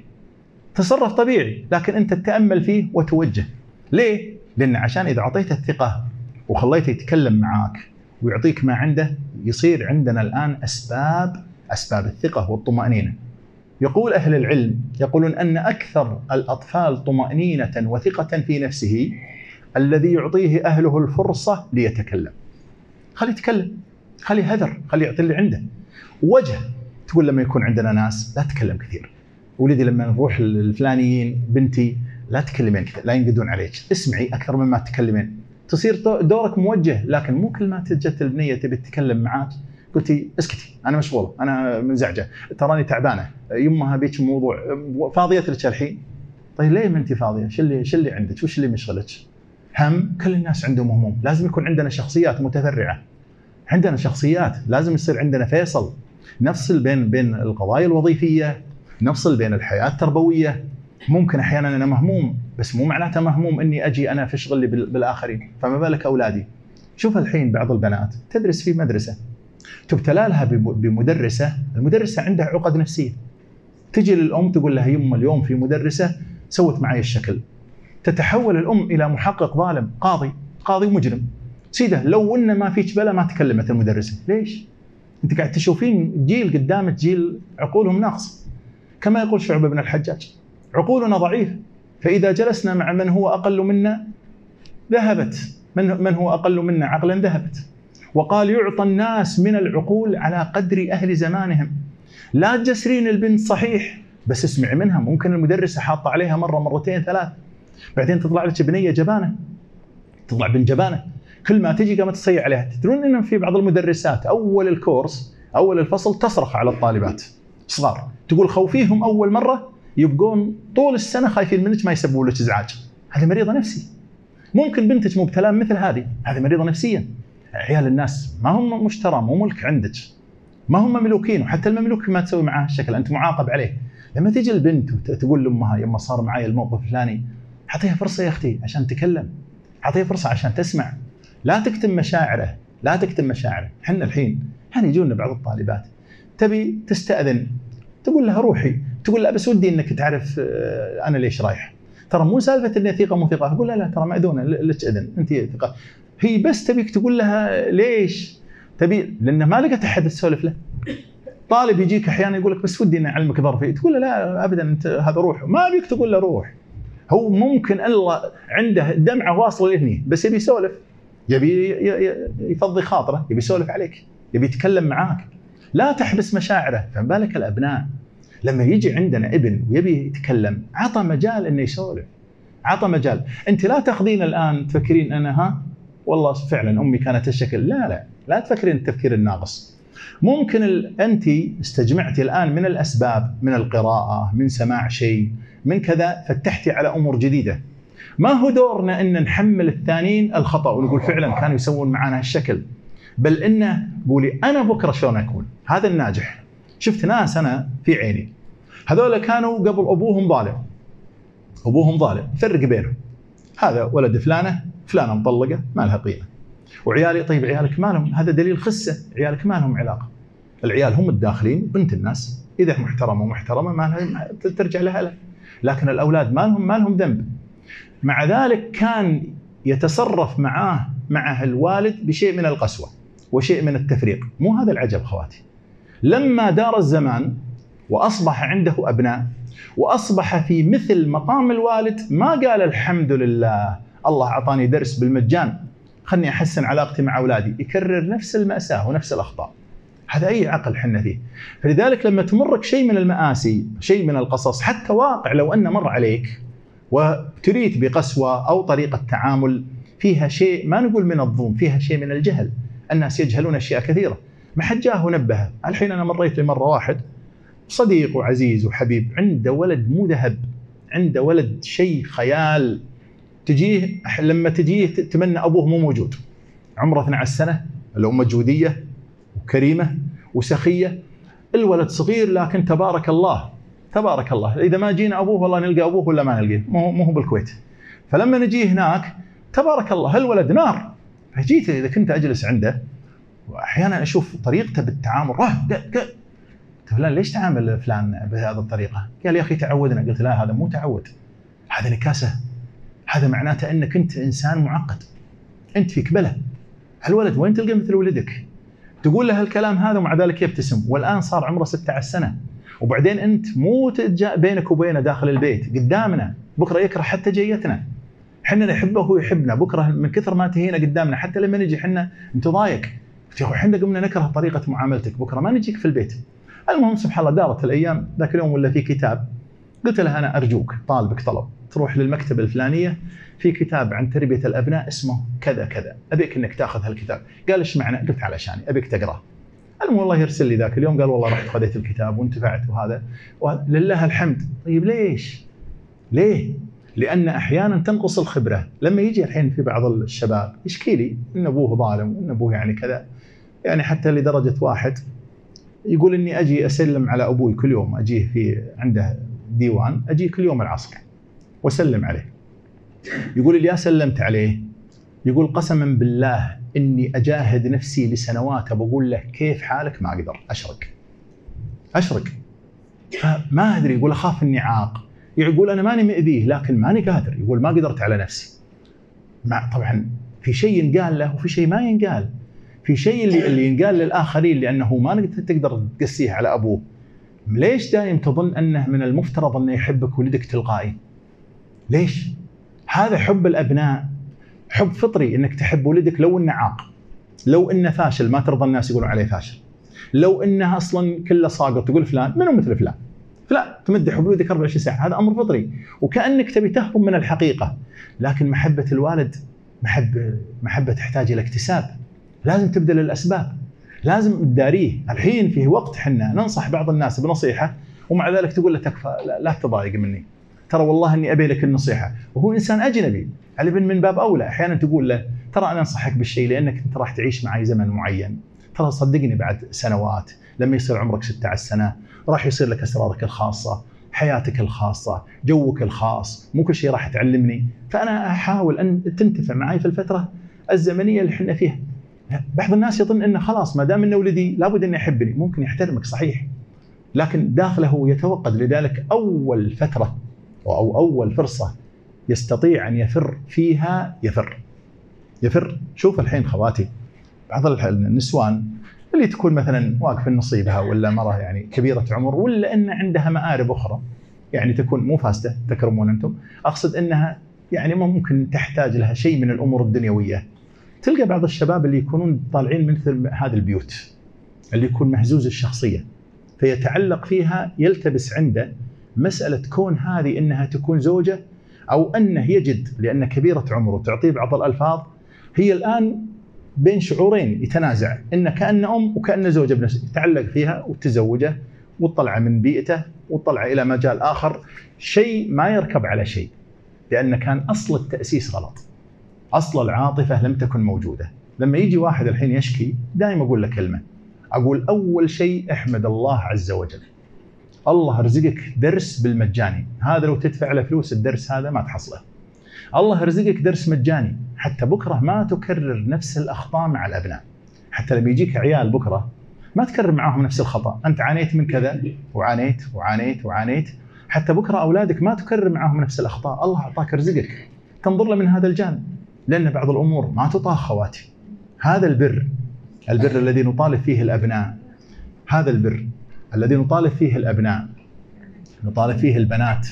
طبيعي، لكن أنت تتأمل فيه وتوجه. ليه؟ لأن عشان إذا أعطيته الثقة وخليته يتكلم معاك ويعطيك ما عنده، يصير عندنا الآن أسباب الثقة والطمأنينة. يقول أهل العلم يقولون أن أكثر الأطفال طمأنينة وثقة في نفسه الذي يعطيه أهله الفرصة ليتكلم. خليه يتكلم، خليه هذر، خليه يعطي اللي عنده وجه. تقول لما يكون عندنا ناس لا تتكلم كثير، ولدي لما نروح الفلانيين بنتي لا تكلمين كثير، لا ينقدون عليك، اسمعي أكثر مما تتكلمين، تصير دورك موجه. لكن مو كل ما تجت البنية تبي تتكلم معاك قلتي اسكتي أنا مشغولة أنا منزعجة تراني تعبانة يمها بيك موضوع فاضية لك الحين. طيب ليه ما أنت فاضية؟ شو اللي عندك؟ وش اللي مشغلك؟ هم كل الناس عندهم هموم. لازم يكون عندنا شخصيات متفرعة، عندنا شخصيات، لازم يصير عندنا فيصل، نفصل بين القضايا الوظيفية، نفصل بين الحياة التربوية. ممكن أحيانا أنا مهموم، بس مو معناته مهموم إني أجي أنا في شغلي بالآخرين، فما بالك أولادي. شوف الحين بعض البنات تدرس في مدرسة تبتلى لها بمدرسة، المدرسة عندها عقد نفسية، تجي للأم تقول لها يما اليوم في مدرسة سوت معي الشكل، تتحول الأم إلى محقق ظالم، قاضي مجرم. سيده لو إن ما فيش بلا ما تكلمت المدرسة. ليش؟ أنت قاعد تشوفين جيل قدامك جيل عقولهم ناقص. كما يقول شعبة بن الحجاج عقولنا ضعيف، فإذا جلسنا مع من هو أقل منا ذهبت، من هو أقل منا عقلا ذهبت. وقال يعطى الناس من العقول على قدر أهل زمانهم. لا تجسرين البنت صحيح، بس اسمعي منها، ممكن المدرسة حاطة عليها مرة مرتين ثلاث، بعدين تطلع لك بنية جبانة، تطلع بنت جبانة، كل ما تجي قامت تصيح عليها. تدرون إن في بعض المدرسات أول الكورس أول الفصل تصرخ على الطالبات صغار، تقول خوفيهم أول مرة يبقون طول السنة خايفين منك ما يسببوا لك إزعاج. هذه مريضة نفسي. ممكن بنتك مبتلى مثل هذه مريضة نفسيا. عيال الناس ما هم مشترى، مو ملك عندك، ما هم مملوكين، وحتى المملوك ما تسوي معاه الشكل أنت معاقب عليه. لما تيجي البنت وتقول لأمها يما صار معي الموقف الفلاني، أعطيها فرصة يا أختي عشان تكلم، أعطيها فرصة عشان تسمع، لا تكتم مشاعره، لا تكتم مشاعره. حنا الحين يعني يجونا بعض الطالبات تبي تستأذن، تقول لها روحي، تقول لا بس ودي انك تعرف انا ليش رايح، ترى مو سالفه اني ثقه مو ثقه، اقول لا ترى ماذونه لك اذن انت ثقه. هي بس تبيك تقول لها ليش تبي، لانه ما لقت احد تسولف له. طالب يجيك احيانا يقول لك بس ودي اني اعلمك ظرفي، تقول له لا ابدا انت هذا روح، ما بيك تقول له روح. هو ممكن الله عنده دمعه واصله لهني بس يبي يسولف، يبي يفضي خاطره، يبي يسولف عليك، يبي يتكلم معاك، لا تحبس مشاعره. فما بالك الابناء لما يجي عندنا ابن ويبي يتكلم، عطى مجال انه يسولف، عطى مجال. انت لا تاخذين الان تفكرين انا والله فعلا امي كانت الشكل، لا تفكرين التفكير الناقص. ممكن انت استجمعتي الان من الاسباب، من القراءه، من سماع شيء، من كذا، فتحتي على امور جديده. ما هو دورنا ان نحمل الثانيين الخطا ونقول فعلا كانوا يسوون معنا هالشكل، بل انه قولي انا بكره شلون اكون هذا الناجح. شفت ناس انا في عيني هذول كانوا قبل ابوهم ظالم، يفرق بينهم، هذا ولد فلانه مطلقه ما لها قيمه، وعيالي طيب عيالك ما لهم، هذا دليل خسه، عيالك ما لهم علاقه. العيال هم الداخلين بنت الناس، اذا محترمه ما لها ترجع لها، لكن الاولاد ما لهم ذنب. مع ذلك كان يتصرف معه الوالد بشيء من القسوه وشيء من التفريق. مو هذا العجب خواتي، لما دار الزمان واصبح عنده ابناء واصبح في مثل مقام الوالد، ما قال الحمد لله الله اعطاني درس بالمجان خلني احسن علاقتي مع اولادي، يكرر نفس المأساة ونفس الاخطاء. هذا اي عقل حنا فيه. فلذلك لما تمرك شيء من المآسي، شيء من القصص، حتى واقع لو انه مر عليك وابتليت بقسوه او طريقه تعامل فيها شيء، ما نقول من الظلم، فيها شيء من الجهل، الناس يجهلون اشياء كثيره، ما حد جاه ونبه. الحين انا مريت لمره واحد صديق وعزيز وحبيب، عنده ولد مو ذهب، عنده ولد شيء خيال، لما تجيه تتمنى ابوه مو موجود. عمره 12 سنه، الام جوديه وكريمه وسخيه، الولد صغير لكن تبارك الله تبارك الله. اذا ما جينا ابوه والله نلقى ابوه ولا ما نلقيه، مو هو بالكويت. فلما نجي هناك تبارك الله الولد نار. فجيت اذا كنت اجلس عنده واحيانا اشوف طريقته بالتعامل، قلت فلان ليش تعامل فلان بهذه الطريقه؟ قال يا اخي تعودنا. قلت لا هذا مو تعود، هذا نكاسه، هذا معناته انك انت انسان معقد، انت فيك بلا. هالولد وين تلقى مثل ولدك؟ تقول له الكلام هذا ومع ذلك يبتسم، والان صار عمره 16 سنه. وبعدين انت مو بينك وبينه داخل البيت قدامنا، بكره يكره حتى جيتنا. احنا نحبه وهو يحبنا، بكره من كثر ما تهينا قدامنا حتى لما نجي احنا انت ضايق، احنا قمنا نكره طريقه معاملتك، بكره ما نجيك في البيت. المهم سبحان الله دارت الايام، ذاك اليوم ولا في كتاب، قلت لها انا ارجوك طالبك طلب، تروح للمكتبه الفلانيه في كتاب عن تربيه الابناء اسمه كذا كذا، ابيك انك تاخذ هالكتاب. قال ايش معنى؟ قلت علشاني ابيك تقراه. المهم والله يرسل لي ذاك اليوم قال والله رحت خذيت الكتاب وانتفعت وهذا ولله الحمد. طيب ليش؟ ليه؟ لان احيانا تنقص الخبره. لما يجي الحين في بعض الشباب يشكي لي ان ابوه ظالم وان ابوه يعني كذا، يعني حتى لدرجه واحد يقول اني اجي اسلم على ابوي كل يوم، اجيه في عنده ديوان، اجي كل يوم العصر واسلم عليه. يقول اللي سلمت عليه يقول قسما بالله اني اجاهد نفسي لسنوات بقول له كيف حالك، ما اقدر، اشرق فما ادري. يقول اخاف اني عاق، يقول انا ماني مأذيه لكن ماني قادر، يقول ما قدرت على نفسي. طبعا في شيء ينقال له وفي شيء ما ينقال. في شيء اللي ينقال للاخرين لانه ما تقدر تقسيه على ابوه. ليش دائما تظن انه من المفترض انه يحبك ولدك تلقائي؟ ليش؟ هذا حب الابناء حب فطري، انك تحب ولدك لو انه عاق، لو انه فاشل ما ترضى الناس يقولون عليه فاشل، لو انه اصلا كله ساقط تقول فلان منو مثل فلان، تمدح بولدك 24 ساعه، هذا امر فطري وكانك تبي تهرب من الحقيقه. لكن محبه الوالد محبه تحتاج الى اكتساب، لازم تبذل الاسباب، لازم تداريه. الحين في وقت حنا ننصح بعض الناس بنصيحه ومع ذلك تقول له تكفى لا تضايق مني، ترى والله اني ابي لك النصيحه، وهو انسان اجنبي. على من باب اولى احيانا تقول له ترى انا انصحك بالشيء لانك انت راح تعيش معي زمن معين، ترى صدقني بعد سنوات لما يصير عمرك 16 سنه راح يصير لك اسرارك الخاصه، حياتك الخاصه، جوك الخاص، مو كل شيء راح تعلمني، فانا احاول ان تنتفع معي في الفتره الزمنيه اللي احنا فيها. بعض الناس يظن انه خلاص ما دام انه ولدي لابد انه يحبني، ممكن يحترمك صحيح، لكن داخله يتوقد. لذلك اول فتره او اول فرصه يستطيع ان يفر فيها يفر. شوف الحين خواتي بعض النسوان اللي تكون مثلا واقفه نصيبها ولا مره يعني كبيره عمر ولا ان عندها مآرب اخرى، يعني تكون مو فاسده تكرمون انتم، اقصد انها يعني ممكن تحتاج لها شيء من الامور الدنيويه. تلقى بعض الشباب اللي يكونون طالعين من مثل هذه البيوت اللي يكون مهزوز الشخصيه، فيتعلق فيها، يلتبس عنده مساله كون هذه انها تكون زوجه او انه يجد لان كبيره عمر وتعطيه بعض الالفاظ، هي الان بين شعورين يتنازع، انه كأن ام وكأن زوجه بنفسه، يتعلق فيها وتزوجه وطلع من بيئته وطلع الى مجال اخر، شيء ما يركب على شيء، لان كان اصل التاسيس غلط، اصل العاطفه لم تكن موجوده. لما يجي واحد الحين يشكي دائما اقول له كلمه، اقول اول شيء احمد الله عز وجل، الله رزقك درس بالمجاني، هذا لو تدفع له فلوس الدرس هذا ما تحصله. الله رزقك درس مجاني حتى بكره ما تكرر نفس الاخطاء مع الابناء، حتى لما يجيك عيال بكره ما تكرر معاهم نفس الخطا، انت عانيت من كذا وعانيت وعانيت وعانيت، حتى بكره اولادك ما تكرر معاهم نفس الاخطاء. الله اعطاك رزقك تنظر له من هذا الجانب، لان بعض الامور ما تطاق خواتي. هذا البر الذي نطالب فيه الابناء، هذا البر الذي نطالب فيه الابناء، نطالب فيه البنات،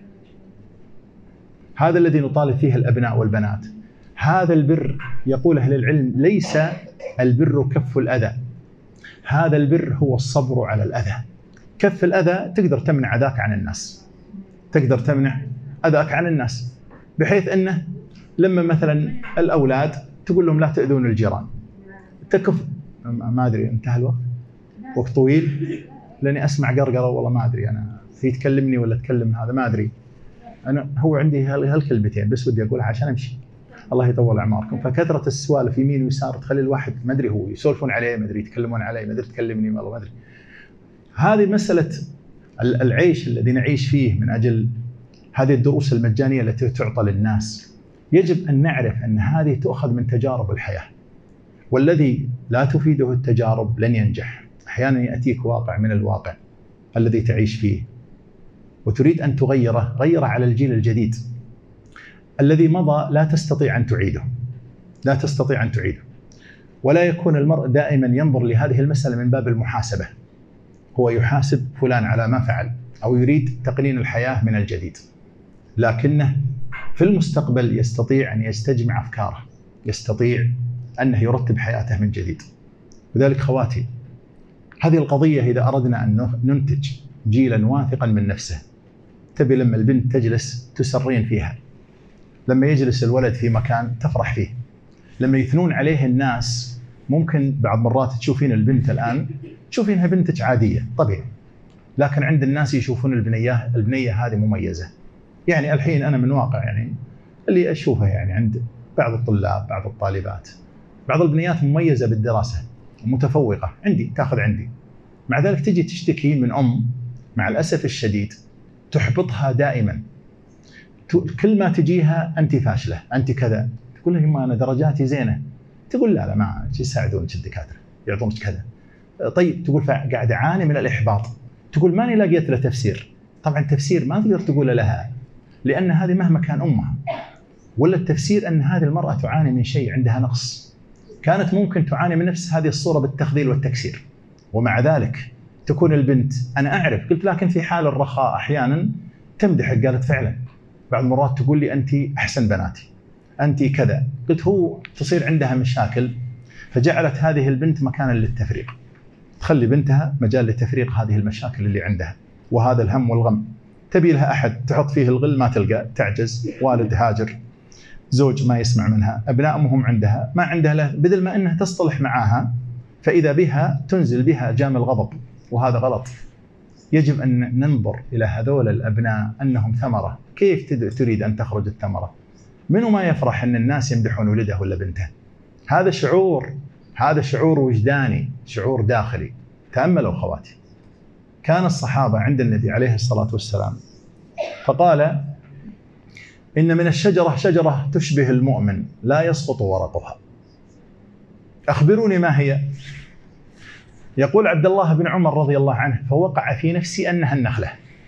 هذا الذي نطالب فيه الابناء والبنات. هذا البر يقول اهل العلم ليس البر كف الاذى، هذا البر هو الصبر على الاذى. كف الاذى تقدر تمنع اذاك عن الناس، تقدر تمنع اذاك عن الناس، بحيث انه لما مثلا الاولاد تقول لهم لا تاذون الجيران، تكف. ما ادري انتهى الوقت، وقت طويل لاني اسمع قرقره والله ما ادري انا هي تكلمني ولا تكلم هذا ما ادري. انا هو عندي هالكلمتين بس ودي اقولها عشان امشي. الله يطول اعماركم. فكثره السوالف يمين ويسار تخلي الواحد ما ادري هو يسولفون عليه، ما ادري يتكلمون عليه، ما ادري تكلمني والله ما ادري. هذه مساله العيش الذي نعيش فيه من اجل هذه الدروس المجانيه التي تعطى للناس. يجب ان نعرف ان هذه تؤخذ من تجارب الحياه، والذي لا تفيده التجارب لن ينجح. احيانا ياتيك واقع من الواقع الذي تعيش فيه وتريد أن تغيره، غيره على الجيل الجديد. الذي مضى لا تستطيع أن تعيده، لا تستطيع أن تعيده. ولا يكون المرء دائما ينظر لهذه المسألة من باب المحاسبة، هو يحاسب فلان على ما فعل أو يريد تقنين الحياة من الجديد، لكنه في المستقبل يستطيع أن يستجمع أفكاره، يستطيع أنه يرتب حياته من جديد. لذلك خواتي، هذه القضية إذا أردنا أن ننتج جيلا واثقا من نفسه، تبي لما البنت تجلس تسرين فيها، لما يجلس الولد في مكان تفرح فيه، لما يثنون عليه الناس. ممكن بعض مرات تشوفين البنت الآن تشوفينها بنتك عادية طبيعي، لكن عند الناس يشوفون البنية هذه مميزة. يعني الحين أنا من واقع يعني اللي أشوفه يعني عند بعض الطلاب، بعض الطالبات، بعض البنيات مميزة بالدراسة متفوقة عندي، تاخذ عندي، مع ذلك تجي تشتكي من مع الأسف الشديد تحبطها دائما. كل ما تجيها أنت فاشلة، أنت كذا، تقول لها ما أنا درجاتي زينة، تقول لا ما يساعدونك الدكاترة يعطونك كذا. طيب تقول قاعد أعاني من الإحباط، تقول ماني لاقيت له تفسير. طبعا تفسير ما تقدر تقول لها، لأن هذه مهما كان أمها، ولا التفسير أن هذه المرأة تعاني من شيء، عندها نقص، كانت ممكن تعاني من نفس هذه الصورة بالتخذيل والتكسير، ومع ذلك تكون البنت أنا أعرف. قلت لكن في حال الرخاء أحيانا تمدحك، قالت فعلا بعض المرات تقول لي أنت أحسن بناتي، أنت كذا. قلت هو تصير عندها مشاكل، فجعلت هذه البنت مكانا للتفريق، تخلي بنتها مجال لتفريق هذه المشاكل اللي عندها وهذا الهم والغم. تبي لها أحد تحط فيه الغل ما تلقى، تعجز، والد هاجر، زوج ما يسمع منها، أبناء أمهم عندها ما عندها له، بدل ما أنها تصطلح معها فإذا بها تنزل بها جام الغضب، وهذا غلط. يجب أن ننظر إلى هذول الأبناء أنهم ثمرة. كيف تريد أن تخرج الثمرة؟ منو ما يفرح أن الناس يمدحون ولده ولا بنته؟ هذا شعور وجداني، شعور داخلي. تأملوا خواتي، كان الصحابة عند النبي عليه الصلاة والسلام فقال إن من الشجرة شجرة تشبه المؤمن لا يسقط ورقها، أخبروني ما هي؟ يقول عبد الله بن عمر رضي الله عنه فوقع في نفسي أنها النخلة.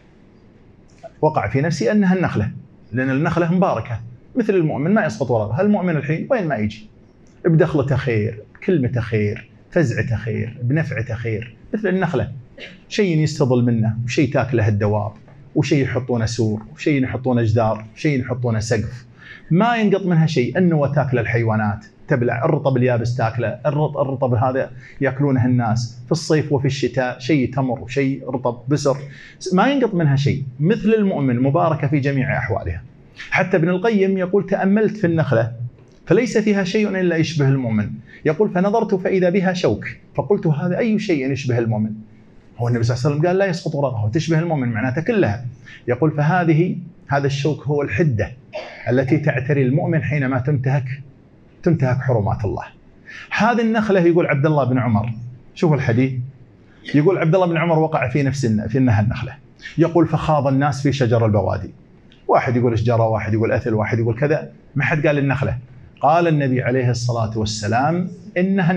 وقع في نفسي أنها النخلة، لأن النخلة مباركة مثل المؤمن ما يسقط ورقها. المؤمن الحين وين ما يجي بدخلته خير، كلمته خير، فزعته خير، بنفعته خير، مثل النخلة، شيء يستظل منه وشيء تاكله الدواب وشيء يحطونه سور وشيء يحطونه جدار وشيء يحطونه سقف، ما ينقط منها شيء. النوى تاكله الحيوانات، تبلع الرطب اليابس تاكله، الرطب هذا ياكلونه الناس في الصيف وفي الشتاء، شيء تمر وشيء رطب بسر، ما ينقط منها شيء. مثل المؤمن مباركة في جميع أحوالها. حتى ابن القيم يقول تأملت في النخلة فليس فيها شيء إلا يشبه المؤمن. يقول فنظرت فإذا بها شوك فقلت هذا أي شيء يشبه المؤمن؟ هو النبي صلى الله عليه وسلم قال لا يسقط ورقها وتشبه المؤمن معناتها كلها. يقول هذا الشوك هو الحدة التي تعتري المؤمن حينما تنتهك حرمات الله. هذه النخلة يقول عبد الله بن عمر، شوف الحديث، يقول عبد الله بن عمر وقع في إنها النخلة. يقول فخاض الناس في شجر البوادي، واحد يقول شجرة، واحد يقول أثل، واحد يقول كذا، ما حد قال النخلة. قال النبي عليه الصلاة والسلام إنها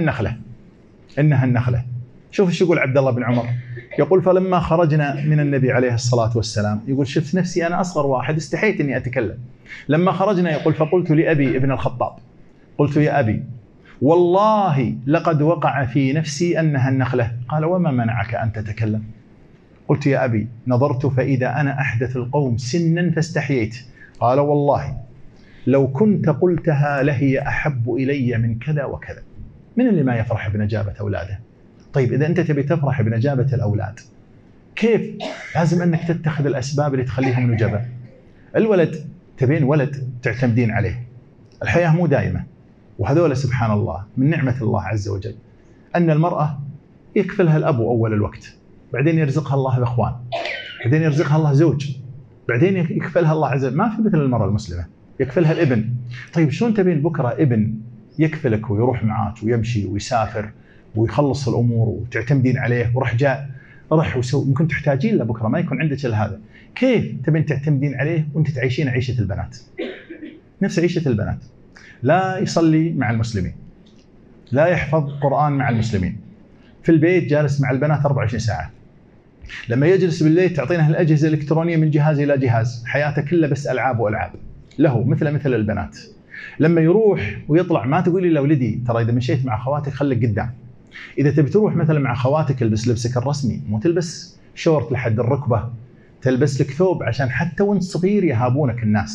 النخلة. شوف ايش يقول عبد الله بن عمر، يقول فلما خرجنا من النبي عليه الصلاة والسلام، يقول شفت نفسي أنا أصغر واحد استحيت إني أتكلم. لما خرجنا يقول فقلت لأبي ابن الخطاب، قلت يا أبي والله لقد وقع في نفسي أنها النخلة. قال وما منعك أن تتكلم؟ قلت يا أبي نظرت فإذا أنا أحدث القوم سنا فاستحييت. قال والله لو كنت قلتها لهي أحب إلي من كذا وكذا. من اللي ما يفرح بنجابة أولاده؟ طيب إذا أنت تبي تفرح بنجابة الأولاد، كيف؟ لازم أنك تتخذ الأسباب اللي تخليهم نجبة. الولد تبين ولد تعتمدين عليه، الحياة مو دائمة، وهذول سبحان الله من نعمة الله عز وجل أن المرأة يكفلها الأب أول الوقت، بعدين يرزقها الله بإخوان، بعدين يرزقها الله زوج، بعدين يكفلها الله عز وجل. ما في مثل المرأة المسلمة يكفلها الابن. طيب شلون تبين بكرة ابن يكفلك ويروح معاك ويمشي ويسافر ويخلص الأمور وتعتمدين عليه ورح جاء رح وسوي، ممكن تحتاجين له بكرة ما يكون عندك إلا هذا. كيف تبين تعتمدين عليه وانت تعيشين عيشة البنات، نفس عيشة البنات؟ لا يصلي مع المسلمين، لا يحفظ قرآن مع المسلمين، في البيت جالس مع البنات 24 ساعة، لما يجلس بالليل تعطينه الأجهزة الإلكترونية من جهاز إلى جهاز، حياته كلها بس ألعاب وألعاب له مثل البنات. لما يروح ويطلع ما تقولي له ولدي ترى إذا مشيت مع خواتك خليك قدام، إذا تبي تروح مثلا مع خواتك البس لبسك الرسمي، مو تلبس شورت لحد الركبة، تلبس لك ثوب عشان حتى وانت صغير يهابونك الناس،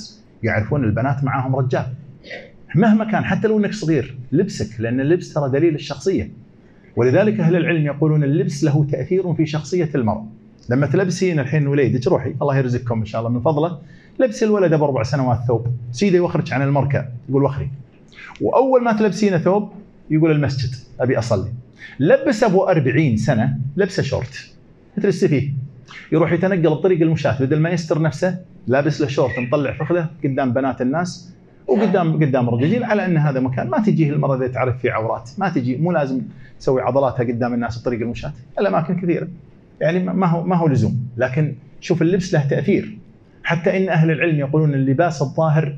يعرفون البنات معاهم رجال مهما كان، حتى لو انك صغير. لبسك، لان اللبس ترى دليل الشخصيه، ولذلك اهل العلم يقولون اللبس له تاثير في شخصيه المرء. لما تلبسين الحين وليدك، روحي الله يرزقكم ان شاء الله من فضله، لبس الولد ب4 سنوات ثوب سيده يوخرج عن المركب، يقول وخري، واول ما تلبسينه ثوب يقول المسجد ابي اصلي. لبس ابو 40 سنه لبسه شورت ترس فيه، يروح يتنقل بطريق المشاة، بدل ما يستر نفسه لابس له شورت مطلع فخذه قدام بنات الناس وقدام الرجال، على ان هذا مكان ما تجيه المرأة ذي تعرف فيه عورات، ما تجي، مو لازم تسوي عضلاتها قدام الناس بطريق المشاة، الاماكن كثيره يعني ما هو لزوم. لكن شوف اللبس له تاثير، حتى ان اهل العلم يقولون اللباس الظاهر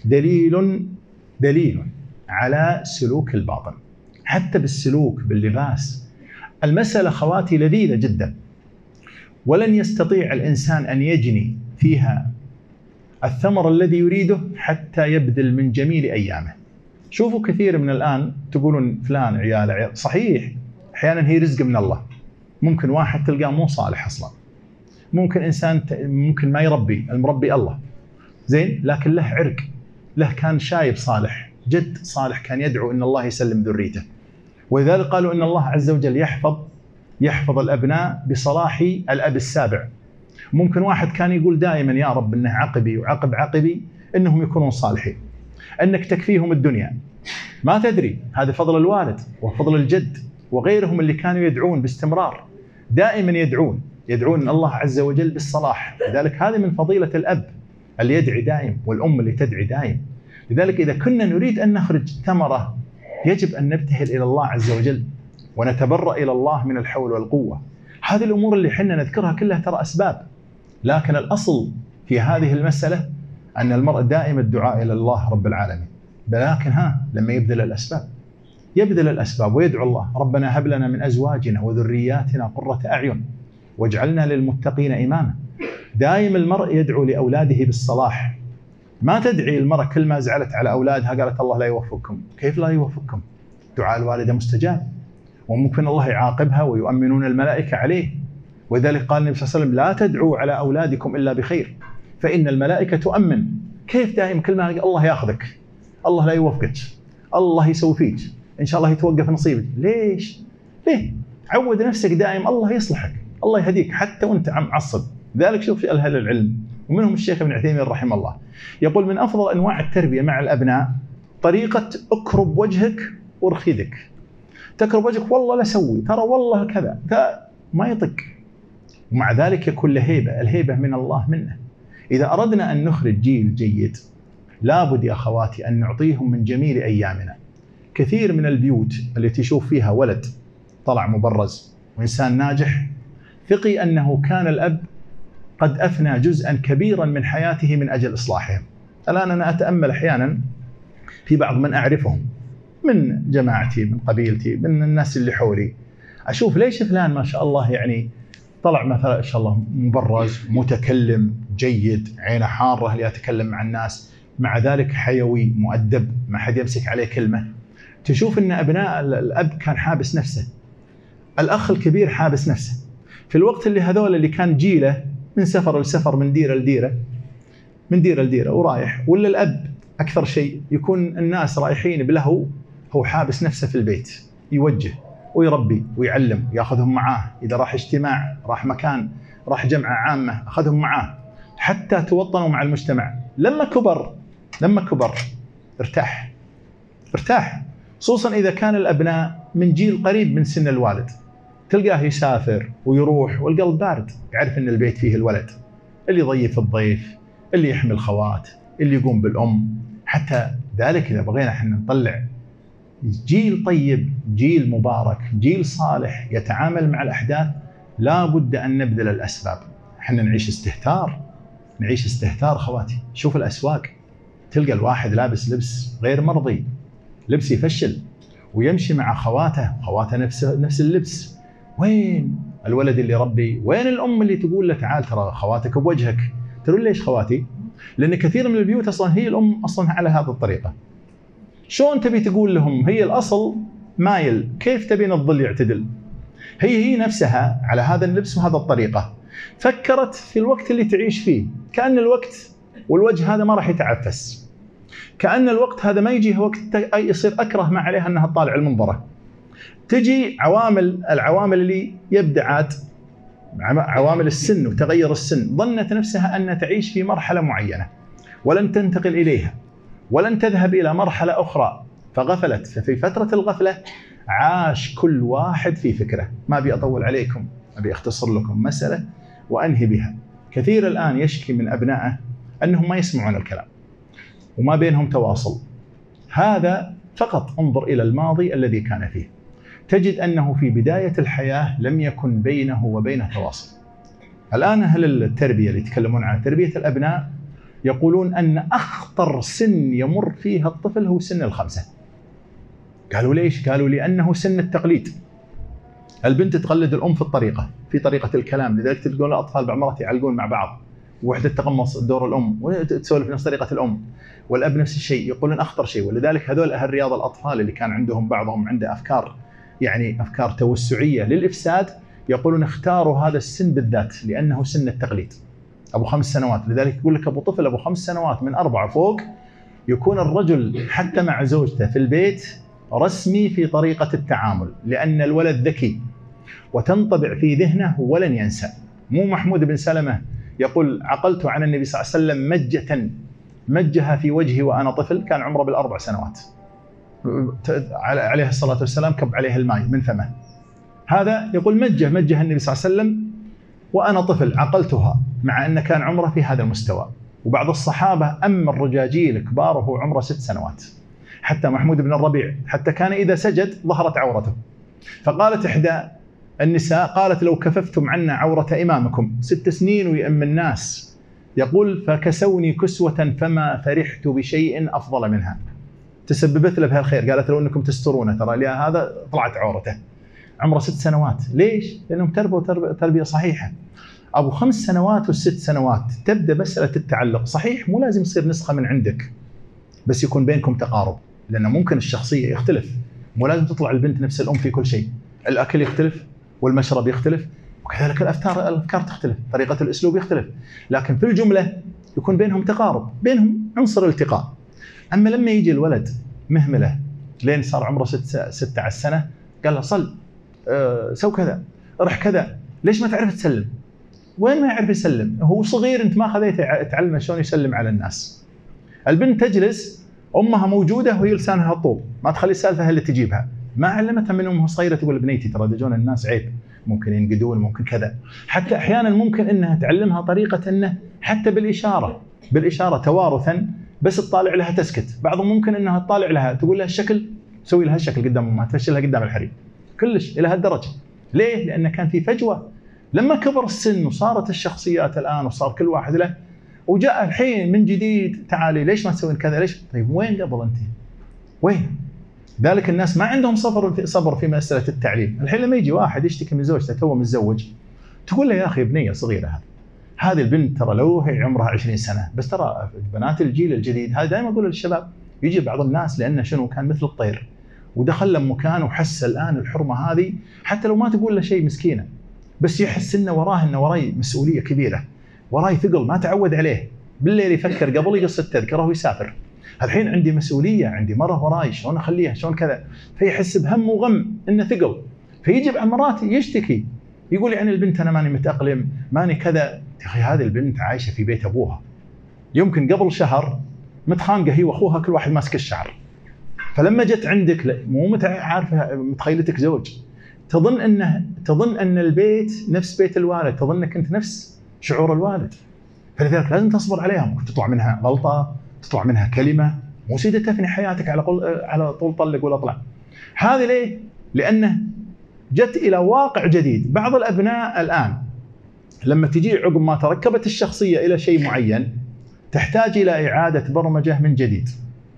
دليل على سلوك الباطن. حتى بالسلوك باللباس المسألة خواتي لذيذة جدا، ولن يستطيع الإنسان أن يجني فيها الثمر الذي يريده حتى يبذل من جميل أيامه. شوفوا كثير من الآن تقولون فلان عيال، صحيح أحيانا هي رزق من الله، ممكن واحد تلقاه مو صالح أصلا، ممكن إنسان ممكن ما يربي، المربي الله زين، لكن له عرق، له كان شايب صالح، جد صالح، كان يدعو إن الله يسلم ذريته. ولذلك قالوا إن الله عز وجل يحفظ الأبناء بصلاح الأب السابع. ممكن واحد كان يقول دائما يا رب إنه عقبي وعقب عقبي إنهم يكونون صالحين، أنك تكفيهم الدنيا، ما تدري، هذا فضل الوالد وفضل الجد وغيرهم اللي كانوا يدعون باستمرار، دائما يدعون الله عز وجل بالصلاح. لذلك هذه من فضيلة الأب اللي يدعي دائم، والأم اللي تدعي دائم. لذلك إذا كنا نريد أن نخرج ثمرة يجب أن نبتهل إلى الله عز وجل ونتبرأ إلى الله من الحول والقوة. هذه الأمور اللي حنا نذكرها كلها ترى أسباب، لكن الأصل في هذه المسألة أن المرء دائم الدعاء إلى الله رب العالمين، لكن لما يبذل الأسباب ويدعو الله ربنا هب لنا من أزواجنا وذرياتنا قرة أعين واجعلنا للمتقين إماما. دائم المرء يدعو لأولاده بالصلاح، ما تدعي المرأة كل ما زعلت على أولادها قالت الله لا يوفقكم. كيف لا يوفقكم؟ دعاء الوالدة مستجاب، وممكن الله يعاقبها ويؤمنون الملائكة عليه. ولذلك قال النبي صلى الله عليه وسلم لا تدعوا على أولادكم إلا بخير فإن الملائكة تؤمن. كيف دائم كل ما الله ياخذك، الله لا يوفقك، الله يسوي فيك، إن شاء الله يتوقف نصيبك؟ ليه؟ عود نفسك دائم الله يصلحك، الله يهديك حتى وانت معصب. ذلك شوف أهل العلم ومنهم الشيخ ابن عثيمين رحمه الله يقول من أفضل أنواع التربية مع الأبناء طريقة اكرب وجهك وارخدك. تكرب وجهك والله لا سوي، ترى والله كذا، ما يطق، ومع ذلك يكون له هيبة، الهيبة من الله منه. إذا أردنا أن نخرج جيل جيد لابد يا أخواتي أن نعطيهم من جميل أيامنا. كثير من البيوت التي تشوف فيها ولد طلع مبرز وإنسان ناجح، ثقي أنه كان الأب قد أفنى جزءا كبيرا من حياته من أجل إصلاحهم. الآن أنا أتأمل أحيانا في بعض من أعرفهم من جماعتي من قبيلتي من الناس اللي حولي، أشوف ليش فلان ما شاء الله يعني طلع مثلا إن شاء الله مبرز متكلم جيد عينه حارة اللي يتكلم مع الناس، مع ذلك حيوي مؤدب ما حد يمسك عليه كلمة. تشوف أن أبناء الأب كان حابس نفسه، الأخ الكبير حابس نفسه، في الوقت اللي هذول اللي كان جيله من سفر لسفر من ديرة لديرة من ديرة لديرة ورايح، ولا الأب أكثر شيء يكون الناس رايحين بلهو، هو حابس نفسه في البيت يوجه ويربي ويعلم ويأخذهم معاه، إذا راح اجتماع راح مكان راح جمعة عامة أخذهم معاه حتى توطنوا مع المجتمع. لما كبر ارتاح، خصوصا إذا كان الأبناء من جيل قريب من سن الوالد، تلقاه يسافر ويروح والقلب بارد، يعرف أن البيت فيه الولد اللي يضيف الضيف، اللي يحمي الخوات، اللي يقوم بالأم. حتى ذلك إذا بغينا احنا نطلع جيل طيب، جيل مبارك، جيل صالح يتعامل مع الأحداث، لا بد أن نبذل الأسباب. احنا نعيش استهتار خواتي. شوف الأسواق تلقى الواحد لابس لبس غير مرضي، لبس يفشل، ويمشي مع خواته نفس اللبس. وين الولد اللي ربي؟ وين الأم اللي تقول له تعال ترى خواتك بوجهك؟ تقول ليش خواتي؟ لأن كثير من البيوت أصلا هي الأم أصلا على هذه الطريقة. شلون تبي تقول لهم هي الأصل مايل، كيف تبين الظل يعتدل؟ هي نفسها على هذا اللبس وهذا الطريقة. فكرت في الوقت اللي تعيش فيه، كأن الوقت والوجه هذا ما راح يتعفس، كأن الوقت هذا ما يجي وقت يصير أكره ما عليها أنها تطالع المنظرة. تجي العوامل اللي يبدأ عاد عوامل السن وتغير السن، ظنت نفسها أن تعيش في مرحلة معينة ولن تنتقل إليها ولن تذهب إلى مرحلة أخرى، فغفلت. ففي فترة الغفلة عاش كل واحد في فكرة. ما أبي أطول عليكم، أبي أختصر لكم مسألة وأنهي بها. كثير الآن يشكي من أبنائه أنهم ما يسمعون الكلام وما بينهم تواصل. هذا فقط انظر إلى الماضي الذي كان فيه، تجد أنه في بداية الحياة لم يكن بينه وبينه تواصل. الآن أهل التربية اللي يتكلمون عن تربية الأبناء يقولون أن أخطر سن يمر فيها الطفل هو سن ال5. قالوا ليش؟ قالوا لأنه سن التقليد. البنت تقلد الأم في طريقة الكلام، لذلك تلقون الأطفال بعض مرات يعلقون مع بعض، وحدة تقمص دور الأم وتسولف نفس طريقة الأم، والأب نفس الشيء. يقولون أخطر شيء. ولذلك هذول أهل رياض الأطفال اللي كان عندهم بعضهم عنده أفكار أفكار توسعية للإفساد، يقولون اختاروا هذا السن بالذات لأنه سن التقليد. أبو 5 سنوات، لذلك يقول لك أبو طفل أبو 5 سنوات من 4 فوق يكون الرجل حتى مع زوجته في البيت رسمي في طريقة التعامل، لأن الولد ذكي وتنطبع في ذهنه ولن ينسى. مو محمود بن سلمة يقول عقلت عن النبي صلى الله عليه وسلم مجة مجها في وجهي وأنا طفل، كان عمره ب4 سنوات، عليه الصلاة والسلام كب عليه الماء من فمه. هذا يقول مجه النبي صلى الله عليه وسلم وأنا طفل عقلتها، مع أن كان عمره في هذا المستوى. وبعض الصحابة أما الرجاجيل كبار وهو عمره 6 سنوات. حتى محمود بن الربيع حتى كان إذا سجد ظهرت عورته، فقالت إحدى النساء قالت لو كففتم عنا عورة إمامكم 6 سنين ويأم الناس، يقول فكسوني كسوة فما فرحت بشيء أفضل منها. تسببت له بهالخير، قالت لو أنكم تسترونه ترى لي هذا طلعت عورته. عمره 6 سنوات. ليش؟ لأنهم تربوا تربية صحيحة. أبو 5 سنوات و6 سنوات تبدأ مسألة التعلق. صحيح مو لازم يصير نسخة من عندك، بس يكون بينكم تقارب، لأنه ممكن الشخصية يختلف. مو لازم تطلع البنت نفس الأم في كل شيء. الأكل يختلف والمشرب يختلف، وكذلك الأفكار تختلف، طريقة الأسلوب يختلف، لكن في الجملة يكون بينهم تقارب، بينهم عنصر التقاء. أما لما يجي الولد مهملة لين صار عمره 16 سنة، قال له صل، سو كذا، رح كذا، ليش ما تعرف تسلم؟ وين ما يعرف يسلم؟ هو صغير، أنت ما خذيته تعلمه شلون يسلم على الناس. البنت تجلس أمها موجودة وهي لسانها طول، ما تخلي السالفة اللي تجيبها، ما علمتها من أمها صغيرة تقول بنيتي ترى دجون الناس عيب، ممكن ينقدون، ممكن كذا. حتى أحيانا ممكن أنها تعلمها طريقة أنه حتى بالإشارة توارثا، بس تطالع لها تسكت. بعضهم ممكن أنها تطالع لها تقول لها الشكل، سوي لها الشكل قدام أمها، تفشلها قدام الحريم، كلش إلى هالدرجة. ليه؟ لأن كان في فجوة. لما كبر السن وصارت الشخصيات الآن وصار كل واحد له، وجاء الحين من جديد تعالي ليش ما تسوين كذا، ليش؟ طيب وين قبل أنت؟ وين؟ ذلك الناس ما عندهم صبر في مسألة التعليم. الحين لما يجي واحد يشتكي من زوجته توه متزوج، تقول له يا أخي بنية صغيرة هذه البنت ترى لو هي عمرها 20 سنة، بس ترى بنات الجيل الجديد، هذا دائما أقول للشباب، يجي بعض الناس لأنه شنو كان مثل الطير ودخل له مكان وحس الآن الحرمة هذه، حتى لو ما تقول له شيء مسكينة، بس يحس إنه وراي مسؤولية كبيرة، وراي ثقل ما تعود عليه. بالليل يفكر قبل يقص التذكرة ويسافر، الحين عندي مسؤولية، عندي مرة وراي، شلون أخليها، شلون كذا، فيحس بهم وغم إنه ثقل. فيجي بعض مرات يشتكي يقول يعني البنت أنا ماني متأقلم، ماني كذا. يا أخي هذه البنت عايشة في بيت أبوها، يمكن قبل شهر متخانقة هي وأخوها كل واحد ماسك الشعر، فلما جت عندك مو عارفة متخيلتك زوج، تظن أن البيت نفس بيت الوالد، تظنك أنت نفس شعور الوالد. فلذلك لازم تصبر عليها. ممكن تطلع منها غلطة، تطلع منها كلمة، مو سيدة تفني حياتك على طول طلق ولا طلع. هذه ليه؟ لأنه جت إلى واقع جديد. بعض الأبناء الآن لما تجي عقب ما تركبت الشخصية إلى شيء معين، تحتاج إلى إعادة برمجة من جديد،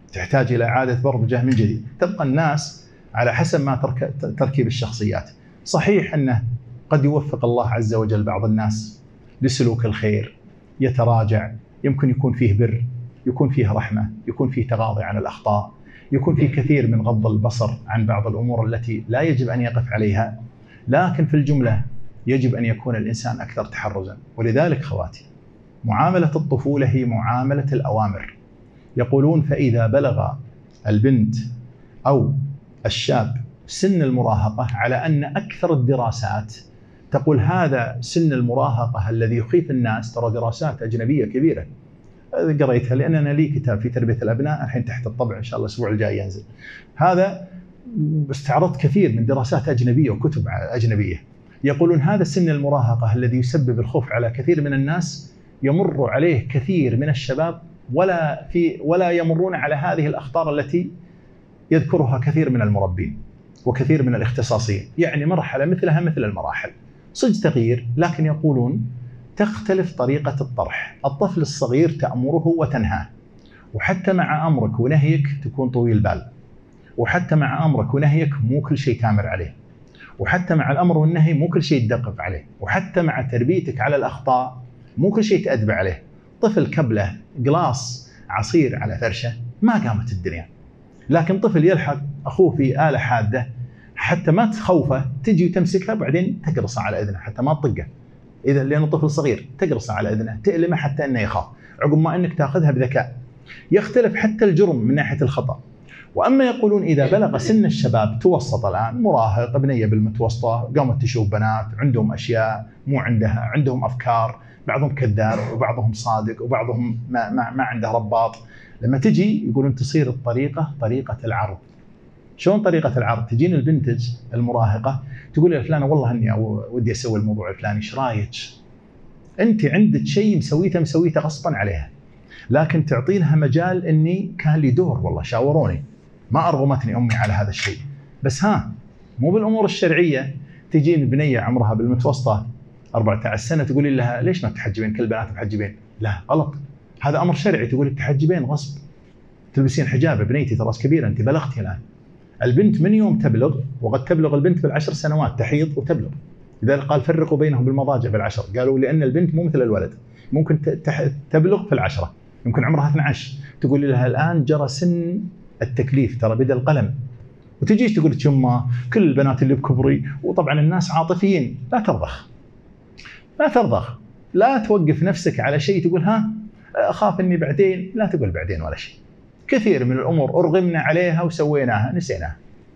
تبقى الناس على حسب ما تركيب الشخصيات. صحيح أنه قد يوفق الله عز وجل بعض الناس لسلوك الخير، يتراجع، يمكن يكون فيه بر، يكون فيه رحمة، يكون فيه تغاضي عن الأخطاء، يكون فيه كثير من غض البصر عن بعض الأمور التي لا يجب أن يقف عليها، لكن في الجملة يجب أن يكون الإنسان أكثر تحرزا. ولذلك خواتي، معاملة الطفولة هي معاملة الأوامر. يقولون فإذا بلغ البنت أو الشاب سن المراهقة، على أن أكثر الدراسات تقول هذا سن المراهقة الذي يخيف الناس، ترى دراسات أجنبية كبيرة قريتها لأن أنا لي كتاب في تربية الأبناء الحين تحت الطبع إن شاء الله الأسبوع الجاي ينزل. هذا استعرضت كثير من دراسات أجنبية وكتب أجنبية، يقولون هذا سن المراهقة الذي يسبب الخوف على كثير من الناس، يمر عليه كثير من الشباب ولا يمرون على هذه الأخطار التي يذكرها كثير من المربين وكثير من الاختصاصيين. يعني مرحلة مثلها مثل المراحل، صدق تغيير، لكن يقولون تختلف طريقة الطرح. الطفل الصغير تأمره وتنهاه، وحتى مع أمرك ونهيك تكون طويل بال، وحتى مع أمرك ونهيك مو كل شيء تامر عليه، وحتى مع الأمر والنهي مو كل شيء تدقق عليه، وحتى مع تربيتك على الأخطاء مو كل شيء تأدب عليه. طفل كبله قلاص عصير على فرشة ما قامت الدنيا، لكن طفل يلحق أخوه في آلة حادة حتى ما تخوفه تجي وتمسكها بعدين تقرصه على إذنه حتى ما تطقه، إذا لأنه طفل صغير تقرصه على إذنه تألمه حتى أنه يخاف، عقب ما أنك تأخذها بذكاء. يختلف حتى الجرم من ناحية الخطأ. وأما يقولون إذا بلغ سن الشباب، توسط الآن مراهق، بنية بالمتوسطة، قامت تشوف بنات عندهم أشياء مو عندها، عندهم أفكار، بعضهم كذاب وبعضهم صادق وبعضهم ما عنده رباط. لما تجي يقولون تصير الطريقة طريقة العرض. شلون طريقة العرض؟ تجين البنت المراهقة تقول يا فلانة والله إني ودي أسوي الموضوع الفلاني، إيش رايك؟ أنت عندك شيء مسويته غصبا عليها، لكن تعطي لها مجال. إني كان لي دور والله شاوروني، ما أرغمتني أمي على هذا الشيء، بس مو بالأمور الشرعية. تجين بنية عمرها بالمتوسطة 14 سنة تقولي لها ليش ما تحجبين؟ كل البنات محجبين. لا غلط، هذا أمر شرعي، تقولي تحجبين غصب، تلبسين حجاب. بنيتي تراس كبيرة، أنت بلغتي الآن. البنت من يوم تبلغ، وقد تبلغ البنت بال10 سنوات تحيض وتبلغ، لذلك قال فرقوا بينهم بالمضاجع بال10. قالوا لأن البنت مو مثل الولد، ممكن تبلغ في ال10، يمكن عمرها 12 تقولي لها الآن جرى سن التكليف، ترى بدأ القلم. وتجيش تقول لك يما كل البنات اللي بكبري، وطبعا الناس عاطفيين. لا ترضخ، لا توقف نفسك على شيء تقول أخاف إني بعدين. لا تقول بعدين ولا شيء. كثير من الأمور أرغمنا عليها وسويناها نسيناها.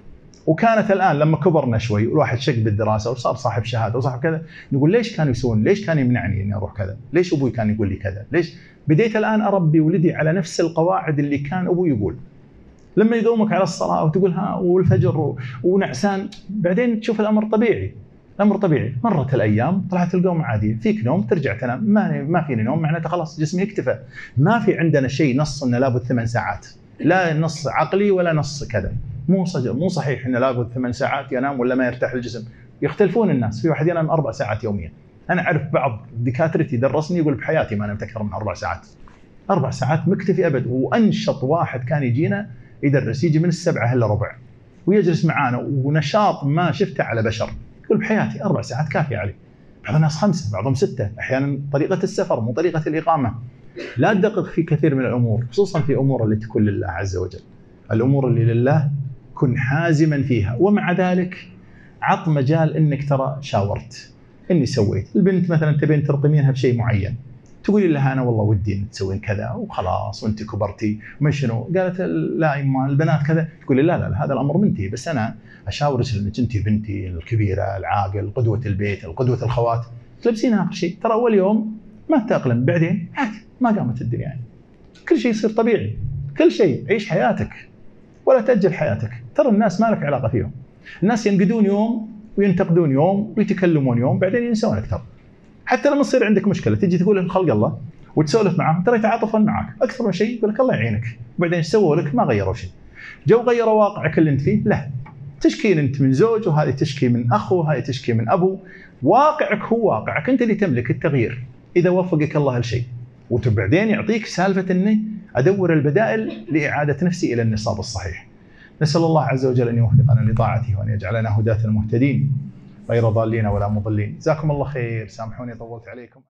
وكانت الآن لما كبرنا شوي والواحد شق بالدراسة وصار صاحب شهادة وصاحب كذا، نقول ليش كانوا يسوون؟ ليش كان يمنعني إني أروح كذا؟ ليش أبوي كان يقول لي كذا؟ ليش؟ بديت الآن أربي ولدي على نفس القواعد اللي كان أبوي يقول. لما يقومك على الصلاة وتقول والفجر ونعسان، بعدين تشوف الأمر طبيعي. الأمر طبيعي. مرت الأيام طلعت القوم عادي، فيك نوم ترجع تنام، ما فيني نوم معناته خلاص جسمي يكتفى. ما في عندنا شيء نص إنه لابد 8 ساعات، لا نص عقلي ولا نص كذا. مو صحيح إنه لابد 8 ساعات ينام ولا ما يرتاح الجسم. يختلفون الناس، في واحد ينام 4 ساعات يوميا. أنا أعرف بعض دكاترتي درسني يقول بحياتي ما نمت أكثر من 4 ساعات. 4 ساعات مكتفي أبد. وأنشط واحد كان يجينا يدرس، يجي من 7 إلا ربع ويجلس معانا، ونشاط ما شفته على بشر. يقول بحياتي 4 ساعات كافية علي. بعض الناس 5، بعضهم 6، أحيانا طريقة السفر مو طريقة الإقامة. لا تدقق في كثير من الأمور، خصوصا في أمور اللي تكون لله عز وجل. الأمور اللي لله كن حازما فيها، ومع ذلك عط مجال إنك ترى شاورت إني سويت. البنت مثلا تبين ترطمينها بشيء معين، تقولي لها أنا والله ودي إنك تسوين كذا وخلاص وأنت كبرتي وما شنو. قالت لا يما البنات كذا. تقولي لا هذا الأمر منتهي، بس أنا أشاورك إنك أنت بنتي الكبيرة العاقل، قدوة البيت، قدوة الخوات، تلبسينها آخر شيء. ترى أول يوم ما تتأقلم، بعدين عادي ما قامت الدنيا يعني. كل شيء يصير طبيعي، كل شيء. عيش حياتك ولا تأجل حياتك. ترى الناس ما لك علاقة فيهم. الناس ينقدون يوم وينتقدون يوم ويتكلمون يوم، بعدين ينسون أكثر. حتى لما تصير عندك مشكلة تجي تقول خلق الله وتسولف معهم، ترى يتعاطفون معك أكثر من شيء. يقول لك الله يعينك، وبعدين ايش سووا لك؟ ما غيروا شيء. جو غيروا واقعك اللي انت فيه؟ لا. تشكين انت من زوج، وهذه تشكي من اخ، وهذه تشكي من ابو. واقعك هو واقعك، انت اللي تملك التغيير اذا وفقك الله لشيء. وبعدين يعطيك سالفة اني ادور البدائل لاعادة نفسي الى النصاب الصحيح. نسأل الله عز وجل ان يوفقنا لطاعته وان يجعلنا هداة مهتدين غير ضالين ولا مضلين. جزاكم الله خير، سامحوني طولت عليكم.